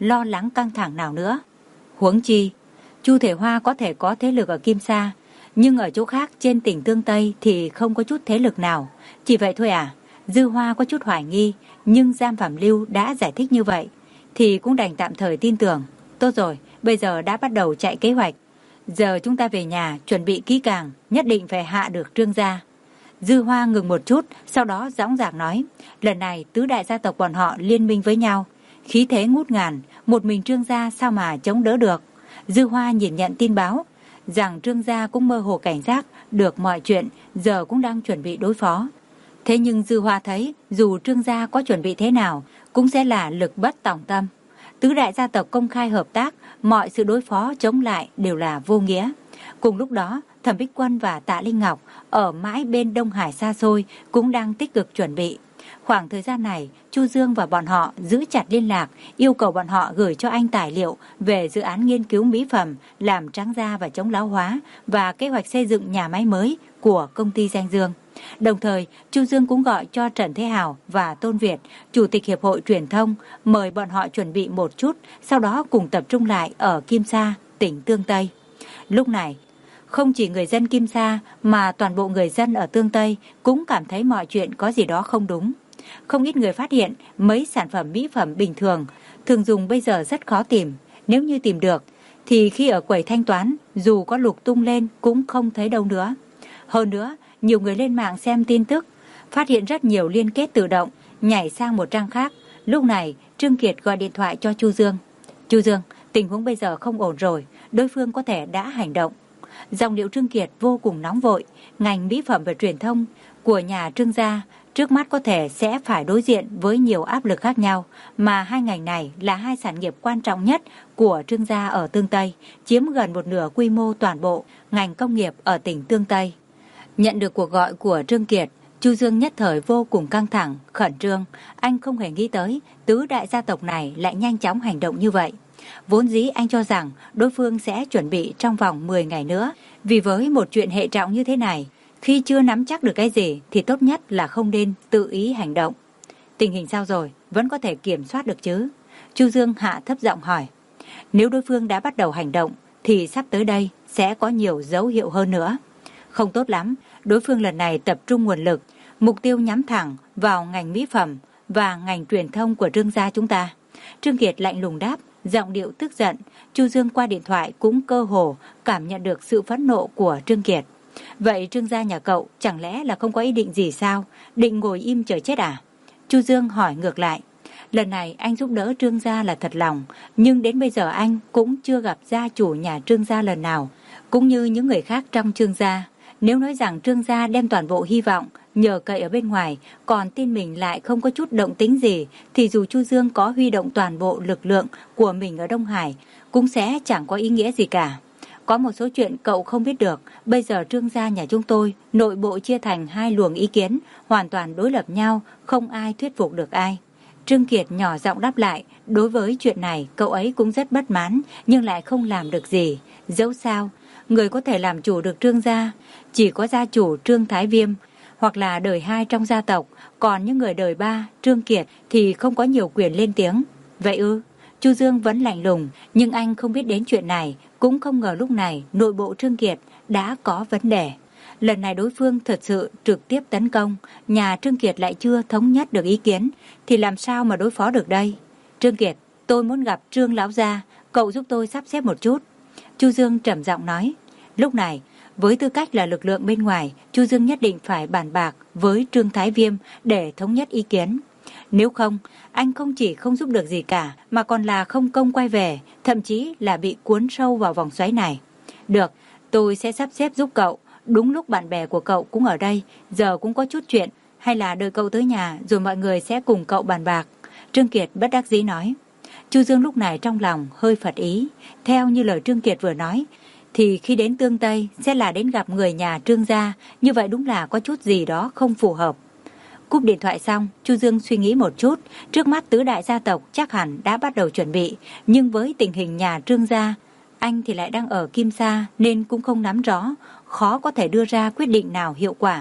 lo lắng căng thẳng nào nữa. Huống chi, Chu Thể Hoa có thể có thế lực ở Kim Sa, nhưng ở chỗ khác trên tỉnh Tương Tây thì không có chút thế lực nào. Chỉ vậy thôi à? Dư Hoa có chút hoài nghi, nhưng Giang Phạm Lưu đã giải thích như vậy, thì cũng đành tạm thời tin tưởng. Tốt rồi, bây giờ đã bắt đầu chạy kế hoạch. Giờ chúng ta về nhà chuẩn bị kỹ càng, nhất định phải hạ được Trương gia. Dư Hoa ngừng một chút, sau đó dõng dạc nói, lần này tứ đại gia tộc bọn họ liên minh với nhau, khí thế ngút ngàn, một mình Trương gia sao mà chống đỡ được. Dư Hoa nhìn nhận tin báo rằng Trương gia cũng mơ hồ cảnh giác được mọi chuyện, giờ cũng đang chuẩn bị đối phó. Thế nhưng Dư Hoa thấy dù Trương gia có chuẩn bị thế nào cũng sẽ là lực bất tòng tâm. Tứ đại gia tộc công khai hợp tác, mọi sự đối phó chống lại đều là vô nghĩa. Cùng lúc đó, Thẩm Bích Quân và Tạ Linh Ngọc ở mãi bên Đông Hải xa xôi cũng đang tích cực chuẩn bị. Khoảng thời gian này, Chu Dương và bọn họ giữ chặt liên lạc, yêu cầu bọn họ gửi cho anh tài liệu về dự án nghiên cứu mỹ phẩm, làm trắng da và chống lão hóa và kế hoạch xây dựng nhà máy mới của công ty Danh Dương. Đồng thời, Chu Dương cũng gọi cho Trần Thế Hào và Tôn Việt, Chủ tịch Hiệp hội Truyền thông, mời bọn họ chuẩn bị một chút, sau đó cùng tập trung lại ở Kim Sa, tỉnh Tương Tây. Lúc này, không chỉ người dân Kim Sa mà toàn bộ người dân ở Tương Tây cũng cảm thấy mọi chuyện có gì đó không đúng. Không ít người phát hiện mấy sản phẩm mỹ phẩm bình thường, thường dùng bây giờ rất khó tìm. Nếu như tìm được, thì khi ở quầy thanh toán, dù có lục tung lên cũng không thấy đâu nữa. Hơn nữa, nhiều người lên mạng xem tin tức, phát hiện rất nhiều liên kết tự động, nhảy sang một trang khác. Lúc này, Trương Kiệt gọi điện thoại cho Chu Dương. Chu Dương, tình huống bây giờ không ổn rồi, đối phương có thể đã hành động. Giọng điệu Trương Kiệt vô cùng nóng vội, ngành mỹ phẩm và truyền thông của nhà Trương gia trước mắt có thể sẽ phải đối diện với nhiều áp lực khác nhau, mà hai ngành này là hai sản nghiệp quan trọng nhất của Trương gia ở Tương Tây, chiếm gần một nửa quy mô toàn bộ ngành công nghiệp ở tỉnh Tương Tây. Nhận được cuộc gọi của Trương Kiệt, Chu Dương nhất thời vô cùng căng thẳng, khẩn trương. Anh không hề nghĩ tới tứ đại gia tộc này lại nhanh chóng hành động như vậy. Vốn dĩ anh cho rằng đối phương sẽ chuẩn bị trong vòng mười ngày nữa. Vì với một chuyện hệ trọng như thế này, khi chưa nắm chắc được cái gì thì tốt nhất là không nên tự ý hành động. Tình hình sao rồi? Vẫn có thể kiểm soát được chứ? Chu Dương hạ thấp giọng hỏi. Nếu đối phương đã bắt đầu hành động thì sắp tới đây sẽ có nhiều dấu hiệu hơn nữa. Không tốt lắm, đối phương lần này tập trung nguồn lực, mục tiêu nhắm thẳng vào ngành mỹ phẩm và ngành truyền thông của Trương gia chúng ta. Trương Kiệt lạnh lùng đáp, giọng điệu tức giận. Chu Dương qua điện thoại cũng cơ hồ cảm nhận được sự phẫn nộ của Trương Kiệt. Vậy Trương gia nhà cậu chẳng lẽ là không có ý định gì sao? Định ngồi im chờ chết à? Chu Dương hỏi ngược lại. Lần này anh giúp đỡ Trương gia là thật lòng, nhưng đến bây giờ anh cũng chưa gặp gia chủ nhà Trương gia lần nào, cũng như những người khác trong Trương gia. Nếu nói rằng Trương gia đem toàn bộ hy vọng nhờ cậy ở bên ngoài, còn tin mình lại không có chút động tĩnh gì, thì dù Chu Dương có huy động toàn bộ lực lượng của mình ở Đông Hải, cũng sẽ chẳng có ý nghĩa gì cả. Có một số chuyện cậu không biết được, bây giờ Trương gia nhà chúng tôi nội bộ chia thành hai luồng ý kiến, hoàn toàn đối lập nhau, không ai thuyết phục được ai. Trương Kiệt nhỏ giọng đáp lại, đối với chuyện này cậu ấy cũng rất bất mãn, nhưng lại không làm được gì. Dẫu sao, người có thể làm chủ được Trương gia chỉ có gia chủ Trương Thái Viêm, hoặc là đời hai trong gia tộc, còn những người đời ba, Trương Kiệt thì không có nhiều quyền lên tiếng. Vậy ư? Chu Dương vẫn lạnh lùng, nhưng anh không biết đến chuyện này, cũng không ngờ lúc này nội bộ Trương Kiệt đã có vấn đề. Lần này đối phương thật sự trực tiếp tấn công, nhà Trương Kiệt lại chưa thống nhất được ý kiến, thì làm sao mà đối phó được đây? Trương Kiệt, tôi muốn gặp Trương lão gia, cậu giúp tôi sắp xếp một chút. Chu Dương trầm giọng nói. Lúc này, với tư cách là lực lượng bên ngoài, Chu Dương nhất định phải bàn bạc với Trương Thái Viêm để thống nhất ý kiến. Nếu không, anh không chỉ không giúp được gì cả, mà còn là không công quay về, thậm chí là bị cuốn sâu vào vòng xoáy này. Được, tôi sẽ sắp xếp giúp cậu. Đúng lúc bạn bè của cậu cũng ở đây, giờ cũng có chút chuyện, hay là đợi cậu tới nhà rồi mọi người sẽ cùng cậu bàn bạc. Trương Kiệt bất đắc dĩ nói. Chu Dương lúc này trong lòng hơi phật ý. Theo như lời Trương Kiệt vừa nói, thì khi đến Tương Tây sẽ là đến gặp người nhà Trương gia, như vậy đúng là có chút gì đó không phù hợp. Cúp điện thoại xong, Chu Dương suy nghĩ một chút, trước mắt tứ đại gia tộc chắc hẳn đã bắt đầu chuẩn bị, nhưng với tình hình nhà Trương gia, anh thì lại đang ở Kim Sa nên cũng không nắm rõ, khó có thể đưa ra quyết định nào hiệu quả.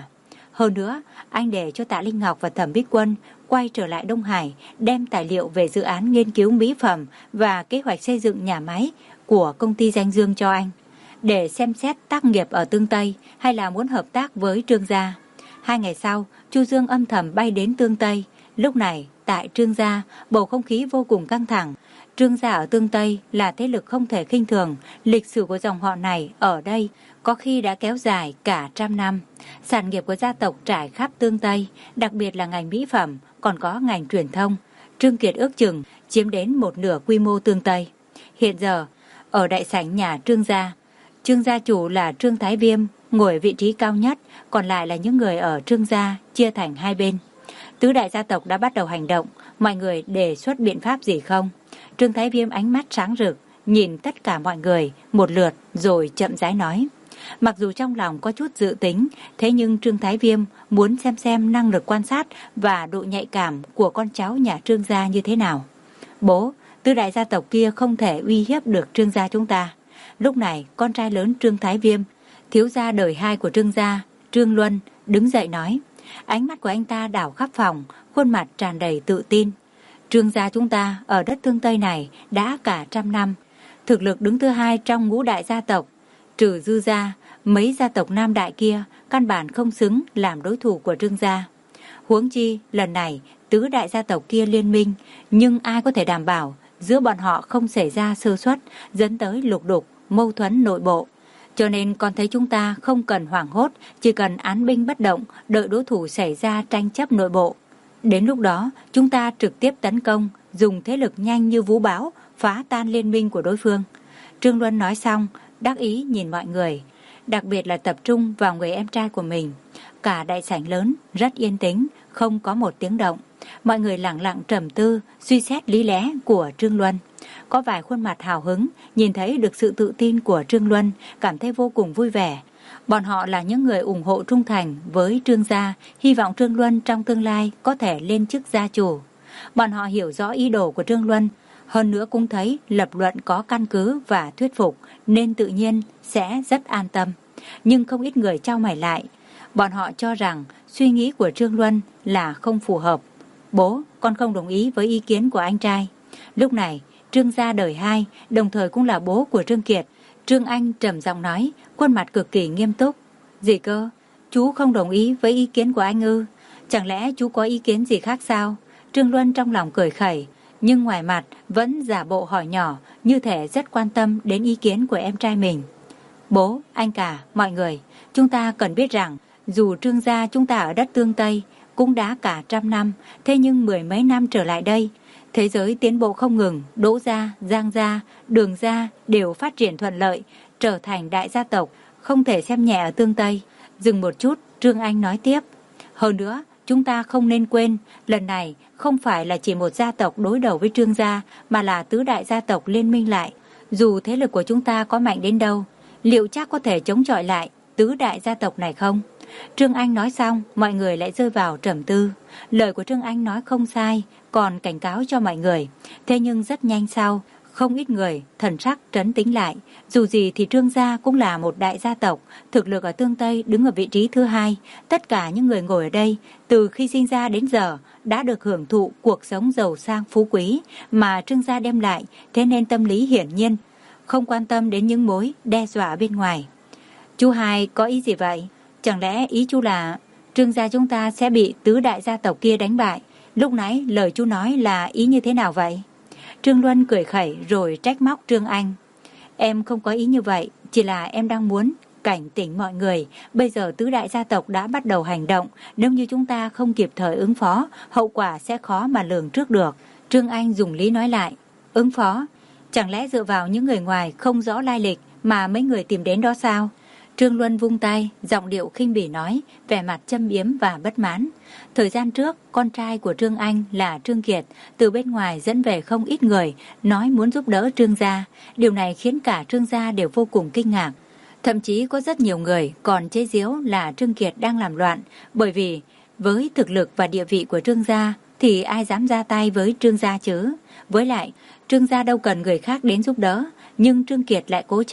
Hơn nữa, anh để cho Tạ Linh Ngọc và Thẩm Bích Quân quay trở lại Đông Hải, đem tài liệu về dự án nghiên cứu mỹ phẩm và kế hoạch xây dựng nhà máy của công ty Danh Dương cho anh, để xem xét tác nghiệp ở Tương Tây hay là muốn hợp tác với Trương gia. Hai ngày sau, Chu Dương âm thầm bay đến Tương Tây. Lúc này, tại Trương gia, bầu không khí vô cùng căng thẳng. Trương gia ở Tương Tây là thế lực không thể khinh thường. Lịch sử của dòng họ này ở đây có khi đã kéo dài cả trăm năm. Sản nghiệp của gia tộc trải khắp Tương Tây, đặc biệt là ngành mỹ phẩm, còn có ngành truyền thông. Trương Kiệt ước chừng chiếm đến một nửa quy mô Tương Tây. Hiện giờ, ở đại sảnh nhà Trương gia, Trương gia chủ là Trương Thái Viêm ngồi vị trí cao nhất, còn lại là những người ở Trương gia chia thành hai bên. Tứ đại gia tộc đã bắt đầu hành động, mọi người đề xuất biện pháp gì không? Trương Thái Viêm ánh mắt sáng rực, nhìn tất cả mọi người một lượt rồi chậm rãi nói. Mặc dù trong lòng có chút dự tính, thế nhưng Trương Thái Viêm muốn xem xem năng lực quan sát và độ nhạy cảm của con cháu nhà Trương gia như thế nào. Bố, tứ đại gia tộc kia không thể uy hiếp được Trương gia chúng ta. Lúc này, con trai lớn Trương Thái Viêm, thiếu gia đời hai của Trương gia, Trương Luân, đứng dậy nói. Ánh mắt của anh ta đảo khắp phòng, khuôn mặt tràn đầy tự tin. Trương gia chúng ta ở đất Tương Tây này đã cả trăm năm, thực lực đứng thứ hai trong ngũ đại gia tộc. Trừ Dư gia, mấy gia tộc nam đại kia căn bản không xứng làm đối thủ của Trương gia. Huống chi, lần này tứ đại gia tộc kia liên minh, nhưng ai có thể đảm bảo giữa bọn họ không xảy ra sơ suất, dẫn tới lục đục, mâu thuẫn nội bộ. Cho nên con thấy chúng ta không cần hoảng hốt, chỉ cần án binh bất động, đợi đối thủ xảy ra tranh chấp nội bộ. Đến lúc đó, chúng ta trực tiếp tấn công, dùng thế lực nhanh như vũ bão, phá tan liên minh của đối phương. Trương Luân nói xong, đắc ý nhìn mọi người, đặc biệt là tập trung vào người em trai của mình. Cả đại sảnh lớn rất yên tĩnh, không có một tiếng động. Mọi người lặng lặng trầm tư, suy xét lý lẽ của Trương Luân. Có vài khuôn mặt hào hứng, nhìn thấy được sự tự tin của Trương Luân, cảm thấy vô cùng vui vẻ. Bọn họ là những người ủng hộ trung thành với Trương gia, hy vọng Trương Luân trong tương lai có thể lên chức gia chủ. Bọn họ hiểu rõ ý đồ của Trương Luân, hơn nữa cũng thấy lập luận có căn cứ và thuyết phục, nên tự nhiên sẽ rất an tâm. Nhưng không ít người chau mày lại. Bọn họ cho rằng suy nghĩ của Trương Luân là không phù hợp. Bố, con không đồng ý với ý kiến của anh trai. Lúc này, Trương gia đời hai, đồng thời cũng là bố của Trương Kiệt. Trương Anh trầm giọng nói, khuôn mặt cực kỳ nghiêm túc. Gì cơ? Chú không đồng ý với ý kiến của anh ư? Chẳng lẽ chú có ý kiến gì khác sao? Trương Luân trong lòng cười khẩy, nhưng ngoài mặt vẫn giả bộ hỏi nhỏ, như thể rất quan tâm đến ý kiến của em trai mình. Bố, anh cả, mọi người, chúng ta cần biết rằng, dù Trương gia chúng ta ở đất Tương Tây cũng đã cả trăm năm, thế nhưng mười mấy năm trở lại đây, thế giới tiến bộ không ngừng, Đỗ gia, Giang gia, Đường gia đều phát triển thuận lợi, trở thành đại gia tộc, không thể xem nhẹ ở Tương Tây. Dừng một chút, Trương Anh nói tiếp. Hơn nữa, chúng ta không nên quên, lần này không phải là chỉ một gia tộc đối đầu với Trương gia, mà là tứ đại gia tộc liên minh lại. Dù thế lực của chúng ta có mạnh đến đâu, liệu chắc có thể chống chọi lại tứ đại gia tộc này không? Trương Anh nói xong, mọi người lại rơi vào trầm tư. Lời của Trương Anh nói không sai, còn cảnh cáo cho mọi người. Thế nhưng rất nhanh sau, không ít người thần sắc trấn tĩnh lại. Dù gì thì Trương gia cũng là một đại gia tộc, thực lực ở Tương Tây đứng ở vị trí thứ hai. Tất cả những người ngồi ở đây, từ khi sinh ra đến giờ, đã được hưởng thụ cuộc sống giàu sang phú quý mà Trương gia đem lại, thế nên tâm lý hiển nhiên không quan tâm đến những mối đe dọa bên ngoài. Chú hai có ý gì vậy? Chẳng lẽ ý chú là Trương gia chúng ta sẽ bị tứ đại gia tộc kia đánh bại? Lúc nãy lời chú nói là ý như thế nào vậy? Trương Luân cười khẩy rồi trách móc Trương Anh. Em không có ý như vậy, chỉ là em đang muốn cảnh tỉnh mọi người. Bây giờ tứ đại gia tộc đã bắt đầu hành động, nếu như chúng ta không kịp thời ứng phó, hậu quả sẽ khó mà lường trước được. Trương Anh dùng lý nói lại. Ứng phó? Chẳng lẽ dựa vào những người ngoài không rõ lai lịch mà mấy người tìm đến đó sao? Trương Luân vung tay, giọng điệu khinh bỉ nói, vẻ mặt châm biếm và bất mãn. Thời gian trước, con trai của Trương Anh là Trương Kiệt từ bên ngoài dẫn về không ít người, nói muốn giúp đỡ Trương gia. Điều này khiến cả Trương gia đều vô cùng kinh ngạc. Thậm chí có rất nhiều người còn chế giễu là Trương Kiệt đang làm loạn, bởi vì với thực lực và địa vị của Trương gia thì ai dám ra tay với Trương gia chứ? Với lại, Trương gia đâu cần người khác đến giúp đỡ, nhưng Trương Kiệt lại cố chấp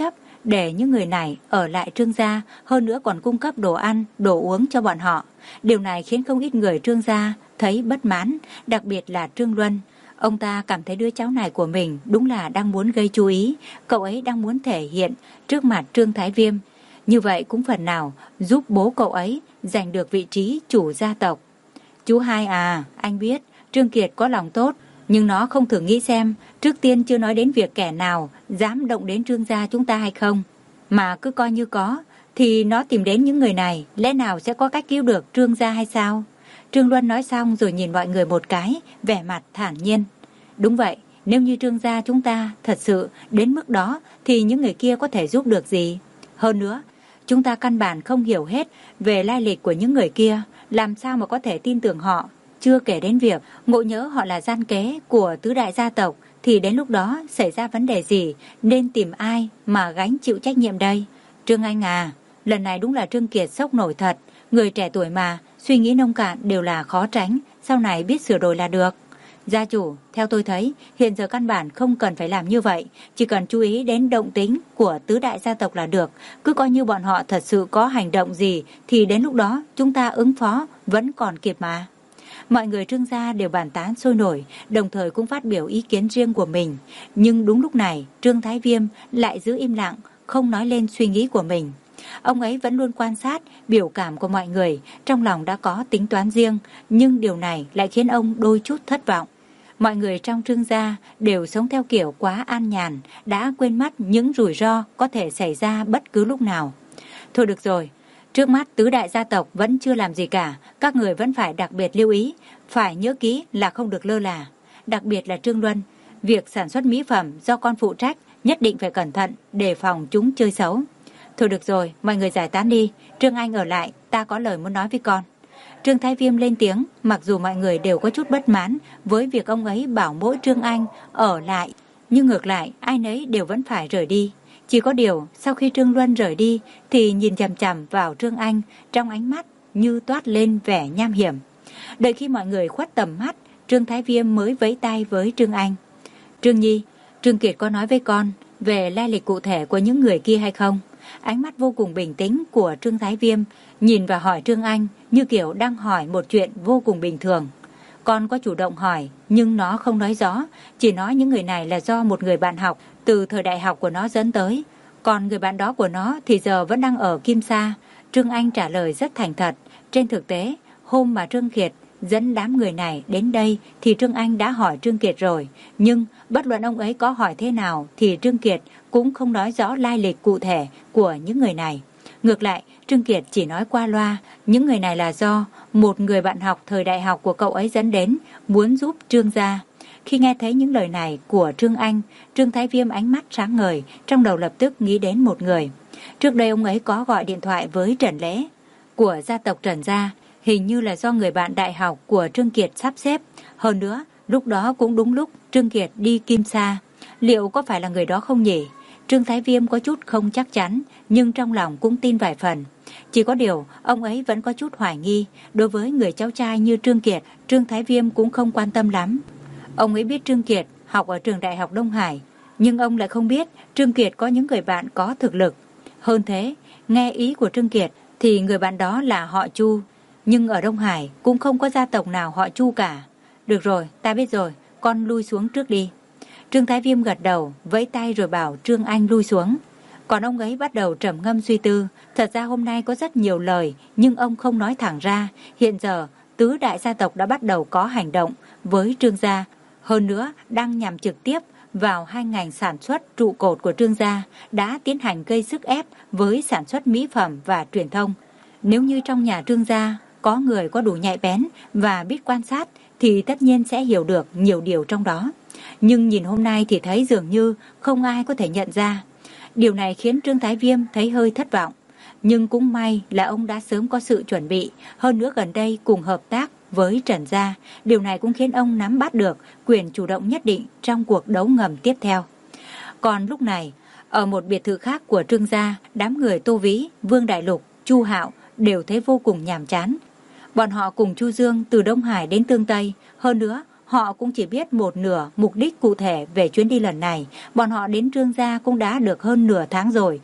để những người này ở lại Trương gia, hơn nữa còn cung cấp đồ ăn, đồ uống cho bọn họ. Điều này khiến không ít người Trương gia thấy bất mãn, đặc biệt là Trương Luân. Ông ta cảm thấy đứa cháu này của mình đúng là đang muốn gây chú ý, cậu ấy đang muốn thể hiện trước mặt Trương Thái Viêm. Như vậy cũng phần nào giúp bố cậu ấy giành được vị trí chủ gia tộc. Chú hai à, anh biết Trương Kiệt có lòng tốt, nhưng nó không thử nghĩ xem, trước tiên chưa nói đến việc kẻ nào dám động đến Trương gia chúng ta hay không. Mà cứ coi như có, thì nó tìm đến những người này, lẽ nào sẽ có cách cứu được Trương gia hay sao? Trương Luân nói xong rồi nhìn mọi người một cái, vẻ mặt thản nhiên. Đúng vậy, nếu như Trương gia chúng ta thật sự đến mức đó, thì những người kia có thể giúp được gì? Hơn nữa, chúng ta căn bản không hiểu hết về lai lịch của những người kia, làm sao mà có thể tin tưởng họ? Chưa kể đến việc ngộ nhỡ họ là gian kế của tứ đại gia tộc, thì đến lúc đó xảy ra vấn đề gì, nên tìm ai mà gánh chịu trách nhiệm đây? Trương Anh à, lần này đúng là Trương Kiệt sốc nổi thật. Người trẻ tuổi mà, suy nghĩ nông cạn đều là khó tránh, sau này biết sửa đổi là được. Gia chủ, theo tôi thấy, hiện giờ căn bản không cần phải làm như vậy, chỉ cần chú ý đến động tính của tứ đại gia tộc là được. Cứ coi như bọn họ thật sự có hành động gì, thì đến lúc đó chúng ta ứng phó vẫn còn kịp mà. Mọi người Trương gia đều bàn tán sôi nổi, đồng thời cũng phát biểu ý kiến riêng của mình. Nhưng đúng lúc này, Trương Thái Viêm lại giữ im lặng, không nói lên suy nghĩ của mình. Ông ấy vẫn luôn quan sát biểu cảm của mọi người, trong lòng đã có tính toán riêng, nhưng điều này lại khiến ông đôi chút thất vọng. Mọi người trong Trương gia đều sống theo kiểu quá an nhàn, đã quên mất những rủi ro có thể xảy ra bất cứ lúc nào. Thôi được rồi, trước mắt tứ đại gia tộc vẫn chưa làm gì cả, các người vẫn phải đặc biệt lưu ý, phải nhớ kỹ là không được lơ là. Đặc biệt là Trương Luân, việc sản xuất mỹ phẩm do con phụ trách, nhất định phải cẩn thận, đề phòng chúng chơi xấu. Thôi được rồi, mọi người giải tán đi, Trương Anh ở lại, ta có lời muốn nói với con. Trương Thái Viêm lên tiếng, mặc dù mọi người đều có chút bất mãn với việc ông ấy bảo mỗi Trương Anh ở lại, nhưng ngược lại ai nấy đều vẫn phải rời đi. Chỉ có điều, sau khi Trương Luân rời đi thì nhìn chằm chằm vào Trương Anh, trong ánh mắt như toát lên vẻ nham hiểm. Đợi khi mọi người khuất tầm mắt, Trương Thái Viêm mới vẫy tay với Trương Anh. Trương Nhi, Trương Kiệt có nói với con về lai lịch cụ thể của những người kia hay không? Ánh mắt vô cùng bình tĩnh của Trương Thái Viêm nhìn và hỏi Trương Anh như kiểu đang hỏi một chuyện vô cùng bình thường. Con có chủ động hỏi, nhưng nó không nói rõ, chỉ nói những người này là do một người bạn học từ thời đại học của nó dẫn tới. Còn người bạn đó của nó thì giờ vẫn đang ở Kim Sa. Trương Anh trả lời rất thành thật. Trên thực tế, hôm mà Trương Kiệt dẫn đám người này đến đây thì Trương Anh đã hỏi Trương Kiệt rồi. Nhưng bất luận ông ấy có hỏi thế nào thì Trương Kiệt cũng không nói rõ lai lịch cụ thể của những người này. Ngược lại, Trương Kiệt chỉ nói qua loa, những người này là do một người bạn học thời đại học của cậu ấy dẫn đến, muốn giúp Trương gia. Khi nghe thấy những lời này của Trương Anh, Trương Thái Viêm ánh mắt sáng ngời, trong đầu lập tức nghĩ đến một người. Trước đây ông ấy có gọi điện thoại với Trần Lễ của gia tộc Trần gia, hình như là do người bạn đại học của Trương Kiệt sắp xếp. Hơn nữa, lúc đó cũng đúng lúc Trương Kiệt đi Kim Sa. Liệu có phải là người đó không nhỉ? Trương Thái Viêm có chút không chắc chắn, nhưng trong lòng cũng tin vài phần. Chỉ có điều, ông ấy vẫn có chút hoài nghi. Đối với người cháu trai như Trương Kiệt, Trương Thái Viêm cũng không quan tâm lắm. Ông ấy biết Trương Kiệt học ở trường đại học Đông Hải, nhưng ông lại không biết Trương Kiệt có những người bạn có thực lực. Hơn thế, nghe ý của Trương Kiệt thì người bạn đó là họ Chu, nhưng ở Đông Hải cũng không có gia tộc nào họ Chu cả. Được rồi, ta biết rồi, con lui xuống trước đi. Trương Thái Viêm gật đầu, vẫy tay rồi bảo Trương Anh lui xuống. Còn ông ấy bắt đầu trầm ngâm suy tư. Thật ra hôm nay có rất nhiều lời, nhưng ông không nói thẳng ra. Hiện giờ, tứ đại gia tộc đã bắt đầu có hành động với Trương gia. Hơn nữa, đang nhằm trực tiếp vào hai ngành sản xuất trụ cột của Trương gia, đã tiến hành gây sức ép với sản xuất mỹ phẩm và truyền thông. Nếu như trong nhà Trương gia có người có đủ nhạy bén và biết quan sát, thì tất nhiên sẽ hiểu được nhiều điều trong đó. Nhưng nhìn hôm nay thì thấy dường như không ai có thể nhận ra. Điều này khiến Trương Thái Viêm thấy hơi thất vọng. Nhưng cũng may là ông đã sớm có sự chuẩn bị, hơn nữa gần đây cùng hợp tác với Trần gia. Điều này cũng khiến ông nắm bắt được quyền chủ động nhất định trong cuộc đấu ngầm tiếp theo. Còn lúc này, ở một biệt thự khác của Trương gia, đám người Tô Vĩ, Vương Đại Lục, Chu Hạo đều thấy vô cùng nhàm chán. Bọn họ cùng Chu Dương từ Đông Hải đến Tương Tây, hơn nữa họ cũng chỉ biết một nửa mục đích cụ thể về chuyến đi lần này. Bọn họ đến Trương gia cũng đã được hơn nửa tháng rồi.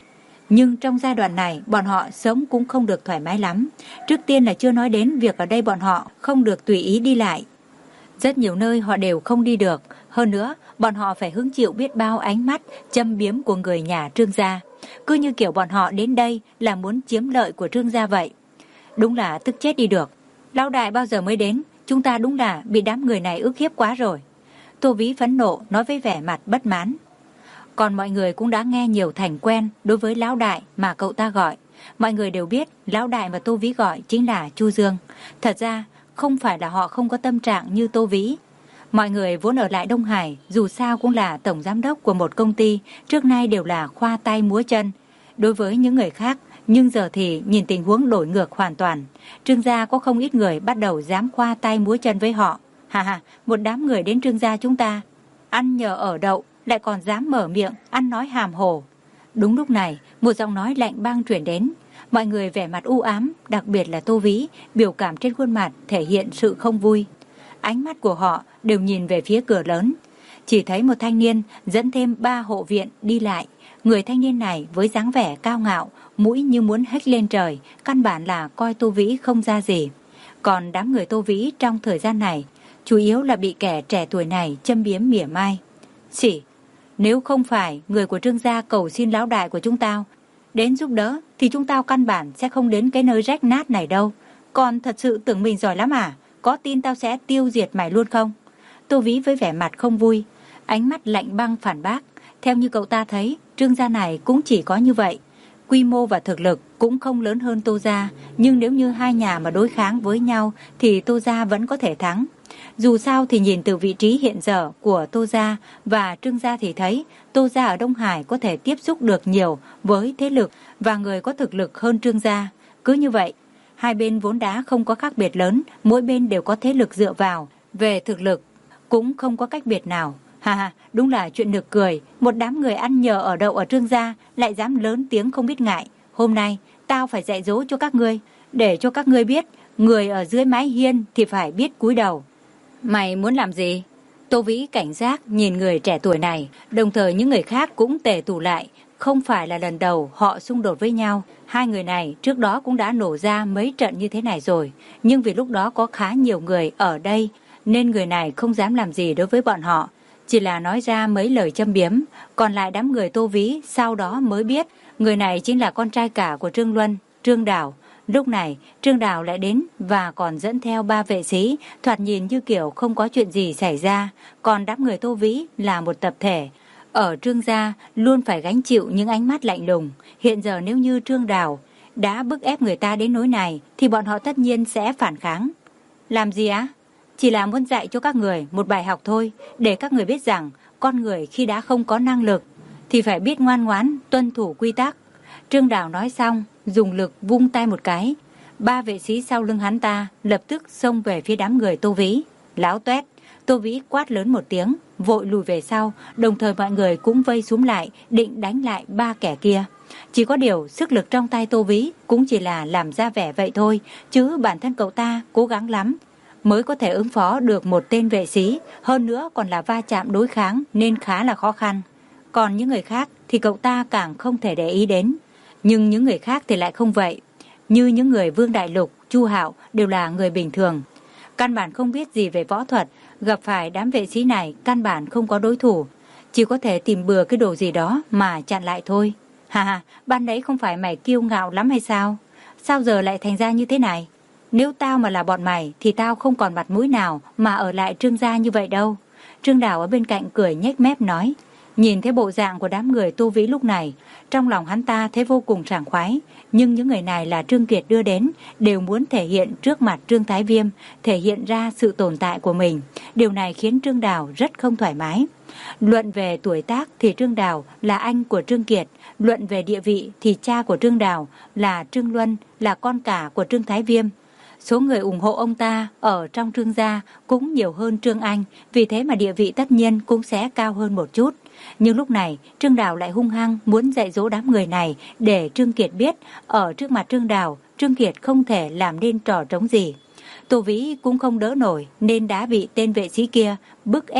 Nhưng trong giai đoạn này, bọn họ sống cũng không được thoải mái lắm. Trước tiên là chưa nói đến việc ở đây bọn họ không được tùy ý đi lại. Rất nhiều nơi họ đều không đi được. Hơn nữa, bọn họ phải hứng chịu biết bao ánh mắt châm biếm của người nhà Trương gia. Cứ như kiểu bọn họ đến đây là muốn chiếm lợi của Trương gia vậy. Đúng là tức chết đi được. Lão đại bao giờ mới đến? Chúng ta đúng là bị đám người này ức hiếp quá rồi. Tô Vĩ phẫn nộ nói với vẻ mặt bất mãn. Còn mọi người cũng đã nghe nhiều thành quen đối với lão đại mà cậu ta gọi. Mọi người đều biết lão đại mà Tô Vĩ gọi chính là Chu Dương. Thật ra không phải là họ không có tâm trạng như Tô Vĩ. Mọi người vốn ở lại Đông Hải, dù sao cũng là tổng giám đốc của một công ty, trước nay đều là khoa tay múa chân đối với những người khác. Nhưng giờ thì nhìn tình huống đổi ngược hoàn toàn. Trương gia có không ít người bắt đầu dám khoa tay múa chân với họ. Hà hà, một đám người đến Trương gia chúng ta ăn nhờ ở đậu, lại còn dám mở miệng ăn nói hàm hồ. Đúng lúc này, một giọng nói lạnh băng truyền đến. Mọi người vẻ mặt u ám, đặc biệt là Tô Vĩ, biểu cảm trên khuôn mặt thể hiện sự không vui. Ánh mắt của họ đều nhìn về phía cửa lớn. Chỉ thấy một thanh niên dẫn thêm ba hộ viện đi lại. Người thanh niên này với dáng vẻ cao ngạo, mũi như muốn hếch lên trời, căn bản là coi Tô Vĩ không ra gì. Còn đám người Tô Vĩ trong thời gian này, chủ yếu là bị kẻ trẻ tuổi này châm biếm mỉa mai. Chỉ, nếu không phải người của Trương gia cầu xin lão đại của chúng tao đến giúp đỡ, thì chúng tao căn bản sẽ không đến cái nơi rách nát này đâu. Còn thật sự tưởng mình giỏi lắm à? Có tin tao sẽ tiêu diệt mày luôn không? Tô Vĩ với vẻ mặt không vui, ánh mắt lạnh băng phản bác. Theo như cậu ta thấy, Trương gia này cũng chỉ có như vậy. Quy mô và thực lực cũng không lớn hơn Tô gia, nhưng nếu như hai nhà mà đối kháng với nhau thì Tô gia vẫn có thể thắng. Dù sao thì nhìn từ vị trí hiện giờ của Tô gia và Trương gia thì thấy Tô gia ở Đông Hải có thể tiếp xúc được nhiều với thế lực và người có thực lực hơn Trương gia. Cứ như vậy, hai bên vốn đã không có khác biệt lớn, mỗi bên đều có thế lực dựa vào. Về thực lực cũng không có cách biệt nào. Ha ha, đúng là chuyện nực cười. Một đám người ăn nhờ ở đậu ở Trương gia lại dám lớn tiếng không biết ngại. Hôm nay tao phải dạy dỗ cho các ngươi, để cho các ngươi biết người ở dưới mái hiên thì phải biết cúi đầu. Mày muốn làm gì? Tô Vĩ cảnh giác nhìn người trẻ tuổi này, đồng thời những người khác cũng tề tụ lại. Không phải là lần đầu họ xung đột với nhau. Hai người này trước đó cũng đã nổ ra mấy trận như thế này rồi. Nhưng vì lúc đó có khá nhiều người ở đây, nên người này không dám làm gì đối với bọn họ. Chỉ là nói ra mấy lời châm biếm. Còn lại đám người Tô Vĩ sau đó mới biết người này chính là con trai cả của Trương Luân, Trương Đào. Lúc này Trương Đào lại đến và còn dẫn theo ba vệ sĩ, thoạt nhìn như kiểu không có chuyện gì xảy ra. Còn đám người Tô Vĩ là một tập thể ở Trương gia luôn phải gánh chịu những ánh mắt lạnh lùng. Hiện giờ nếu như Trương Đào đã bức ép người ta đến nỗi này thì bọn họ tất nhiên sẽ phản kháng. Làm gì á? Chỉ là muốn dạy cho các người một bài học thôi, để các người biết rằng con người khi đã không có năng lực thì phải biết ngoan ngoãn tuân thủ quy tắc. Trương Đào nói xong, dùng lực vung tay một cái. Ba vệ sĩ sau lưng hắn ta lập tức xông về phía đám người Tô Vĩ. Láo toét! Tô Vĩ quát lớn một tiếng, vội lùi về sau, đồng thời mọi người cũng vây xuống lại, định đánh lại ba kẻ kia. Chỉ có điều sức lực trong tay Tô Vĩ cũng chỉ là làm ra vẻ vậy thôi, chứ bản thân cậu ta cố gắng lắm mới có thể ứng phó được một tên vệ sĩ, hơn nữa còn là va chạm đối kháng nên khá là khó khăn. Còn những người khác thì cậu ta càng không thể để ý đến. Nhưng những người khác thì lại không vậy. Như những người Vương Đại Lục, Chu Hạo đều là người bình thường, căn bản không biết gì về võ thuật, gặp phải đám vệ sĩ này căn bản không có đối thủ, chỉ có thể tìm bừa cái đồ gì đó mà chặn lại thôi. Hà hà, ban nãy không phải mày kiêu ngạo lắm hay sao? Sao giờ lại thành ra như thế này? Nếu tao mà là bọn mày thì tao không còn mặt mũi nào mà ở lại Trương gia như vậy đâu. Trương Đào ở bên cạnh cười nhếch mép nói. Nhìn thấy bộ dạng của đám người Tô Vĩ lúc này, trong lòng hắn ta thấy vô cùng sảng khoái. Nhưng những người này là Trương Kiệt đưa đến, đều muốn thể hiện trước mặt Trương Thái Viêm, thể hiện ra sự tồn tại của mình. Điều này khiến Trương Đào rất không thoải mái. Luận về tuổi tác thì Trương Đào là anh của Trương Kiệt, luận về địa vị thì cha của Trương Đào là Trương Luân, là con cả của Trương Thái Viêm. Số người ủng hộ ông ta ở trong Trương gia cũng nhiều hơn Trương Anh, vì thế mà địa vị tất nhiên cũng sẽ cao hơn một chút. Nhưng lúc này Trương Đào lại hung hăng muốn dạy dỗ đám người này để Trương Kiệt biết ở trước mặt Trương Đào, Trương Kiệt không thể làm nên trò trống gì. Tô Vĩ cũng không đỡ nổi nên đã bị tên vệ sĩ kia bức ép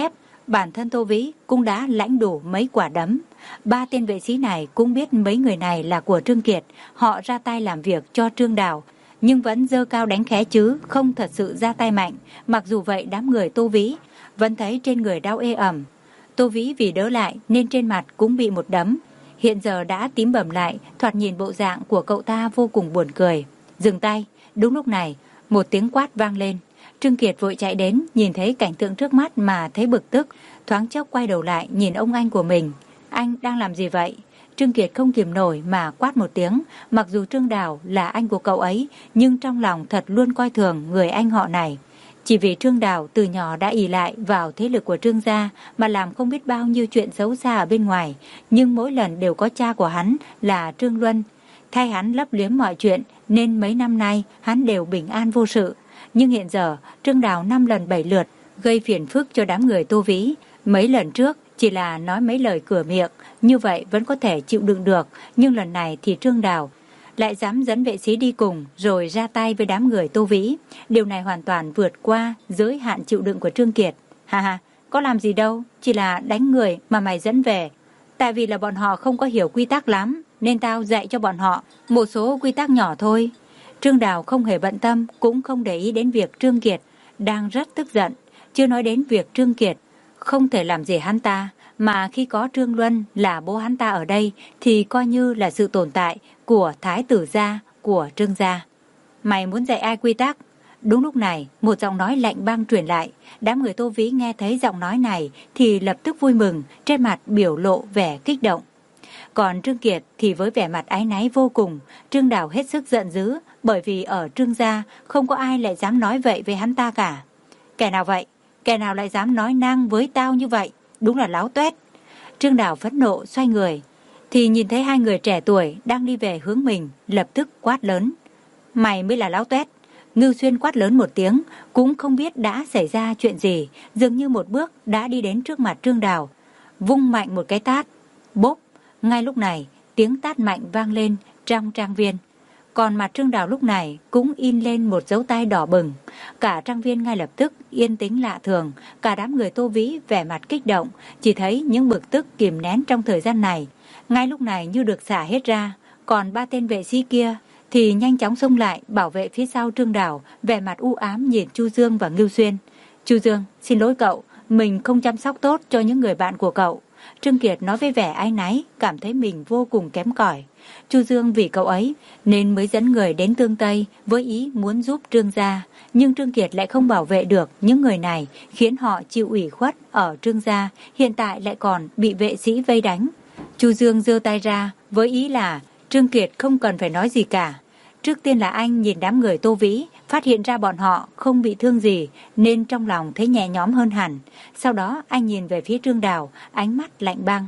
Bản thân Tô Vĩ cũng đã lãnh đủ mấy quả đấm. Ba tên vệ sĩ này cũng biết mấy người này là của Trương Kiệt, họ ra tay làm việc cho Trương Đào, nhưng vẫn giơ cao đánh khẽ chứ không thật sự ra tay mạnh. Mặc dù vậy đám người Tô Vĩ vẫn thấy trên người đau ê ẩm. Tô Vĩ vì đỡ lại nên trên mặt cũng bị một đấm, hiện giờ đã tím bầm lại, thoạt nhìn bộ dạng của cậu ta vô cùng buồn cười. Dừng tay. Đúng lúc này một tiếng quát vang lên. Trương Kiệt vội chạy đến, nhìn thấy cảnh tượng trước mắt mà thấy bực tức, thoáng chốc quay đầu lại nhìn ông anh của mình. Anh đang làm gì vậy? Trương Kiệt không kìm nổi mà quát một tiếng. Mặc dù Trương Đào là anh của cậu ấy, nhưng trong lòng thật luôn coi thường người anh họ này. Chỉ vì Trương Đào từ nhỏ đã ỷ lại vào thế lực của Trương gia mà làm không biết bao nhiêu chuyện xấu xa ở bên ngoài, nhưng mỗi lần đều có cha của hắn là Trương Luân thay hắn lấp liếm mọi chuyện, nên mấy năm nay hắn đều bình an vô sự. Nhưng hiện giờ Trương Đào năm lần bảy lượt gây phiền phức cho đám người Tô Vĩ. Mấy lần trước chỉ là nói mấy lời cửa miệng, như vậy vẫn có thể chịu đựng được, nhưng lần này thì Trương Đào lại dám dẫn vệ sĩ đi cùng rồi ra tay với đám người Tô Vĩ. Điều này hoàn toàn vượt qua giới hạn chịu đựng của Trương Kiệt. Ha ha, có làm gì đâu, chỉ là đánh người mà mày dẫn về. Tại vì là bọn họ không có hiểu quy tắc lắm, nên tao dạy cho bọn họ một số quy tắc nhỏ thôi. Trương Đào không hề bận tâm, cũng không để ý đến việc Trương Kiệt đang rất tức giận. Chưa nói đến việc Trương Kiệt không thể làm gì hắn ta, mà khi có Trương Luân là bố hắn ta ở đây thì coi như là sự tồn tại của thái tử gia, của Trương gia. Mày muốn dạy ai quy tắc? Đúng lúc này một giọng nói lạnh băng truyền lại. Đám người Tô Vĩ nghe thấy giọng nói này thì lập tức vui mừng, trên mặt biểu lộ vẻ kích động. Còn Trương Kiệt thì với vẻ mặt áy náy vô cùng. Trương Đào hết sức giận dữ, bởi vì ở Trương gia không có ai lại dám nói vậy với hắn ta cả. Kẻ nào vậy? Kẻ nào lại dám nói năng với tao như vậy? Đúng là láo tuét. Trương Đào phẫn nộ xoay người thì nhìn thấy hai người trẻ tuổi đang đi về hướng mình, lập tức quát lớn. Mày mới là láo tuét. Ngưu Xuyên quát lớn một tiếng, cũng không biết đã xảy ra chuyện gì, dường như một bước đã đi đến trước mặt Trương Đào, vung mạnh một cái tát. Bốp. Ngay lúc này tiếng tát mạnh vang lên trong trang viên. Còn mặt Trương Đào lúc này cũng in lên một dấu tay đỏ bừng. Cả trang viên ngay lập tức yên tĩnh lạ thường. Cả đám người Tô Vĩ vẻ mặt kích động, chỉ thấy những bực tức kìm nén trong thời gian này ngay lúc này như được xả hết ra. Còn ba tên vệ sĩ kia thì nhanh chóng xông lại bảo vệ phía sau Trương Đào, vẻ mặt u ám nhìn Chu Dương và Ngưu Xuyên. Chu Dương, xin lỗi cậu, mình không chăm sóc tốt cho những người bạn của cậu. Trương Kiệt nói với vẻ áy náy, cảm thấy mình vô cùng kém cỏi. Chu Dương vì cậu ấy nên mới dẫn người đến Tương Tây với ý muốn giúp Trương gia, nhưng Trương Kiệt lại không bảo vệ được những người này, khiến họ chịu ủy khuất ở Trương gia, hiện tại lại còn bị vệ sĩ vây đánh. Chu Dương giơ tay ra với ý là Trương Kiệt không cần phải nói gì cả. Trước tiên là anh nhìn đám người Tô Vĩ, phát hiện ra bọn họ không bị thương gì nên trong lòng thấy nhẹ nhõm hơn hẳn. Sau đó anh nhìn về phía Trương Đào, ánh mắt lạnh băng.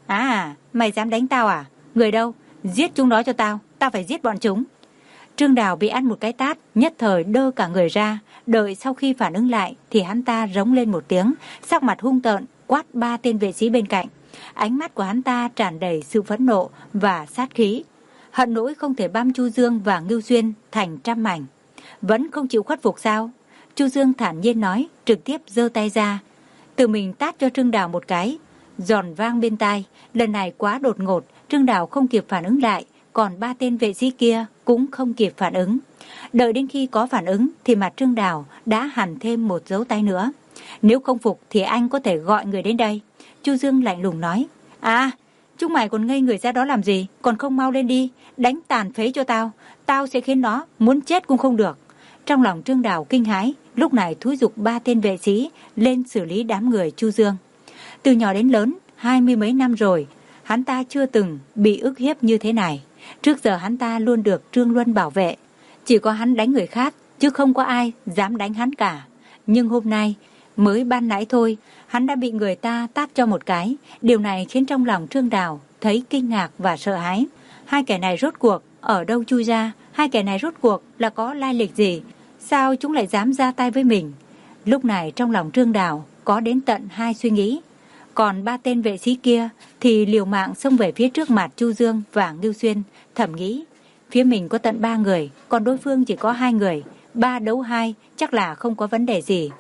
À, mày dám đánh tao à? Người đâu? Giết chúng đó cho tao, tao phải giết bọn chúng. Trương Đào bị ăn một cái tát, nhất thời đơ cả người ra. Đợi sau khi phản ứng lại thì hắn ta rống lên một tiếng, sắc mặt hung tợn quát ba tên vệ sĩ bên cạnh. Ánh mắt của hắn ta tràn đầy sự phẫn nộ và sát khí, hận nỗi không thể băm Chu Dương và Ngưu Xuyên thành trăm mảnh. Vẫn không chịu khuất phục sao? Chu Dương thản nhiên nói, trực tiếp giơ tay ra, tự mình tát cho Trương Đào một cái, giòn vang bên tai. Lần này quá đột ngột, Trương Đào không kịp phản ứng lại, còn ba tên vệ sĩ kia cũng không kịp phản ứng. Đợi đến khi có phản ứng thì mặt Trương Đào đã hằn thêm một dấu tay nữa. Nếu không phục thì anh có thể gọi người đến đây. Chu Dương lạnh lùng nói. À, chúng mày còn ngây người ra đó làm gì? Còn không mau lên đi, đánh tàn phế cho tao. Tao sẽ khiến nó muốn chết cũng không được. Trong lòng Trương Đào kinh hãi, lúc này thúc giục ba tên vệ sĩ lên xử lý đám người Chu Dương. Từ nhỏ đến lớn, hai mươi mấy năm rồi, hắn ta chưa từng bị ức hiếp như thế này. Trước giờ hắn ta luôn được Trương Luân bảo vệ, chỉ có hắn đánh người khác, chứ không có ai dám đánh hắn cả. Nhưng hôm nay, mới ban nãy thôi, hắn đã bị người ta tát cho một cái. Điều này khiến trong lòng Trương Đào thấy kinh ngạc và sợ hãi. Hai kẻ này rốt cuộc ở đâu chui ra? Hai kẻ này rốt cuộc là có lai lịch gì? Sao chúng lại dám ra tay với mình? Lúc này trong lòng Trương Đào có đến tận hai suy nghĩ. Còn ba tên vệ sĩ kia thì liều mạng xông về phía trước mặt Chu Dương và Ngưu Xuyên, thầm nghĩ phía mình có tận ba người, còn đối phương chỉ có hai người, ba đấu hai chắc là không có vấn đề gì.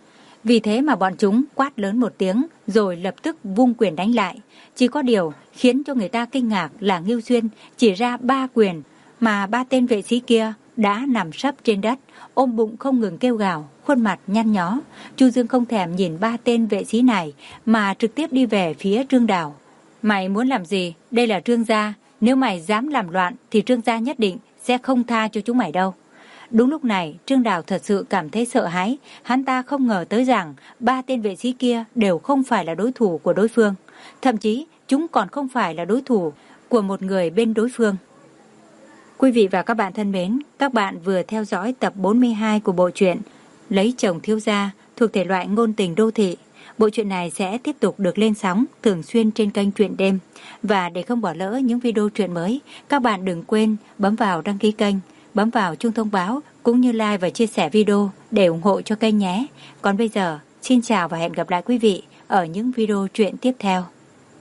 Vì thế mà bọn chúng quát lớn một tiếng rồi lập tức vung quyền đánh lại. Chỉ có điều khiến cho người ta kinh ngạc là Ngưu Xuyên chỉ ra ba quyền mà ba tên vệ sĩ kia đã nằm sấp trên đất, ôm bụng không ngừng kêu gào, khuôn mặt nhăn nhó. Chu Dương không thèm nhìn ba tên vệ sĩ này mà trực tiếp đi về phía Trương Đào. Mày muốn làm gì? Đây là Trương gia, nếu mày dám làm loạn thì Trương gia nhất định sẽ không tha cho chúng mày đâu. Đúng lúc này, Trương Đào thật sự cảm thấy sợ hãi, hắn ta không ngờ tới rằng ba tên vệ sĩ kia đều không phải là đối thủ của đối phương, thậm chí chúng còn không phải là đối thủ của một người bên đối phương. Quý vị và các bạn thân mến, các bạn vừa theo dõi tập bốn mươi hai của bộ truyện Lấy chồng thiếu gia thuộc thể loại ngôn tình đô thị. Bộ truyện này sẽ tiếp tục được lên sóng thường xuyên trên kênh Truyện Đêm. Và để không bỏ lỡ những video truyện mới, các bạn đừng quên bấm vào đăng ký kênh, bấm vào chuông thông báo cũng như like và chia sẻ video để ủng hộ cho kênh nhé. Còn bây giờ, xin chào và hẹn gặp lại quý vị ở những video truyện tiếp theo.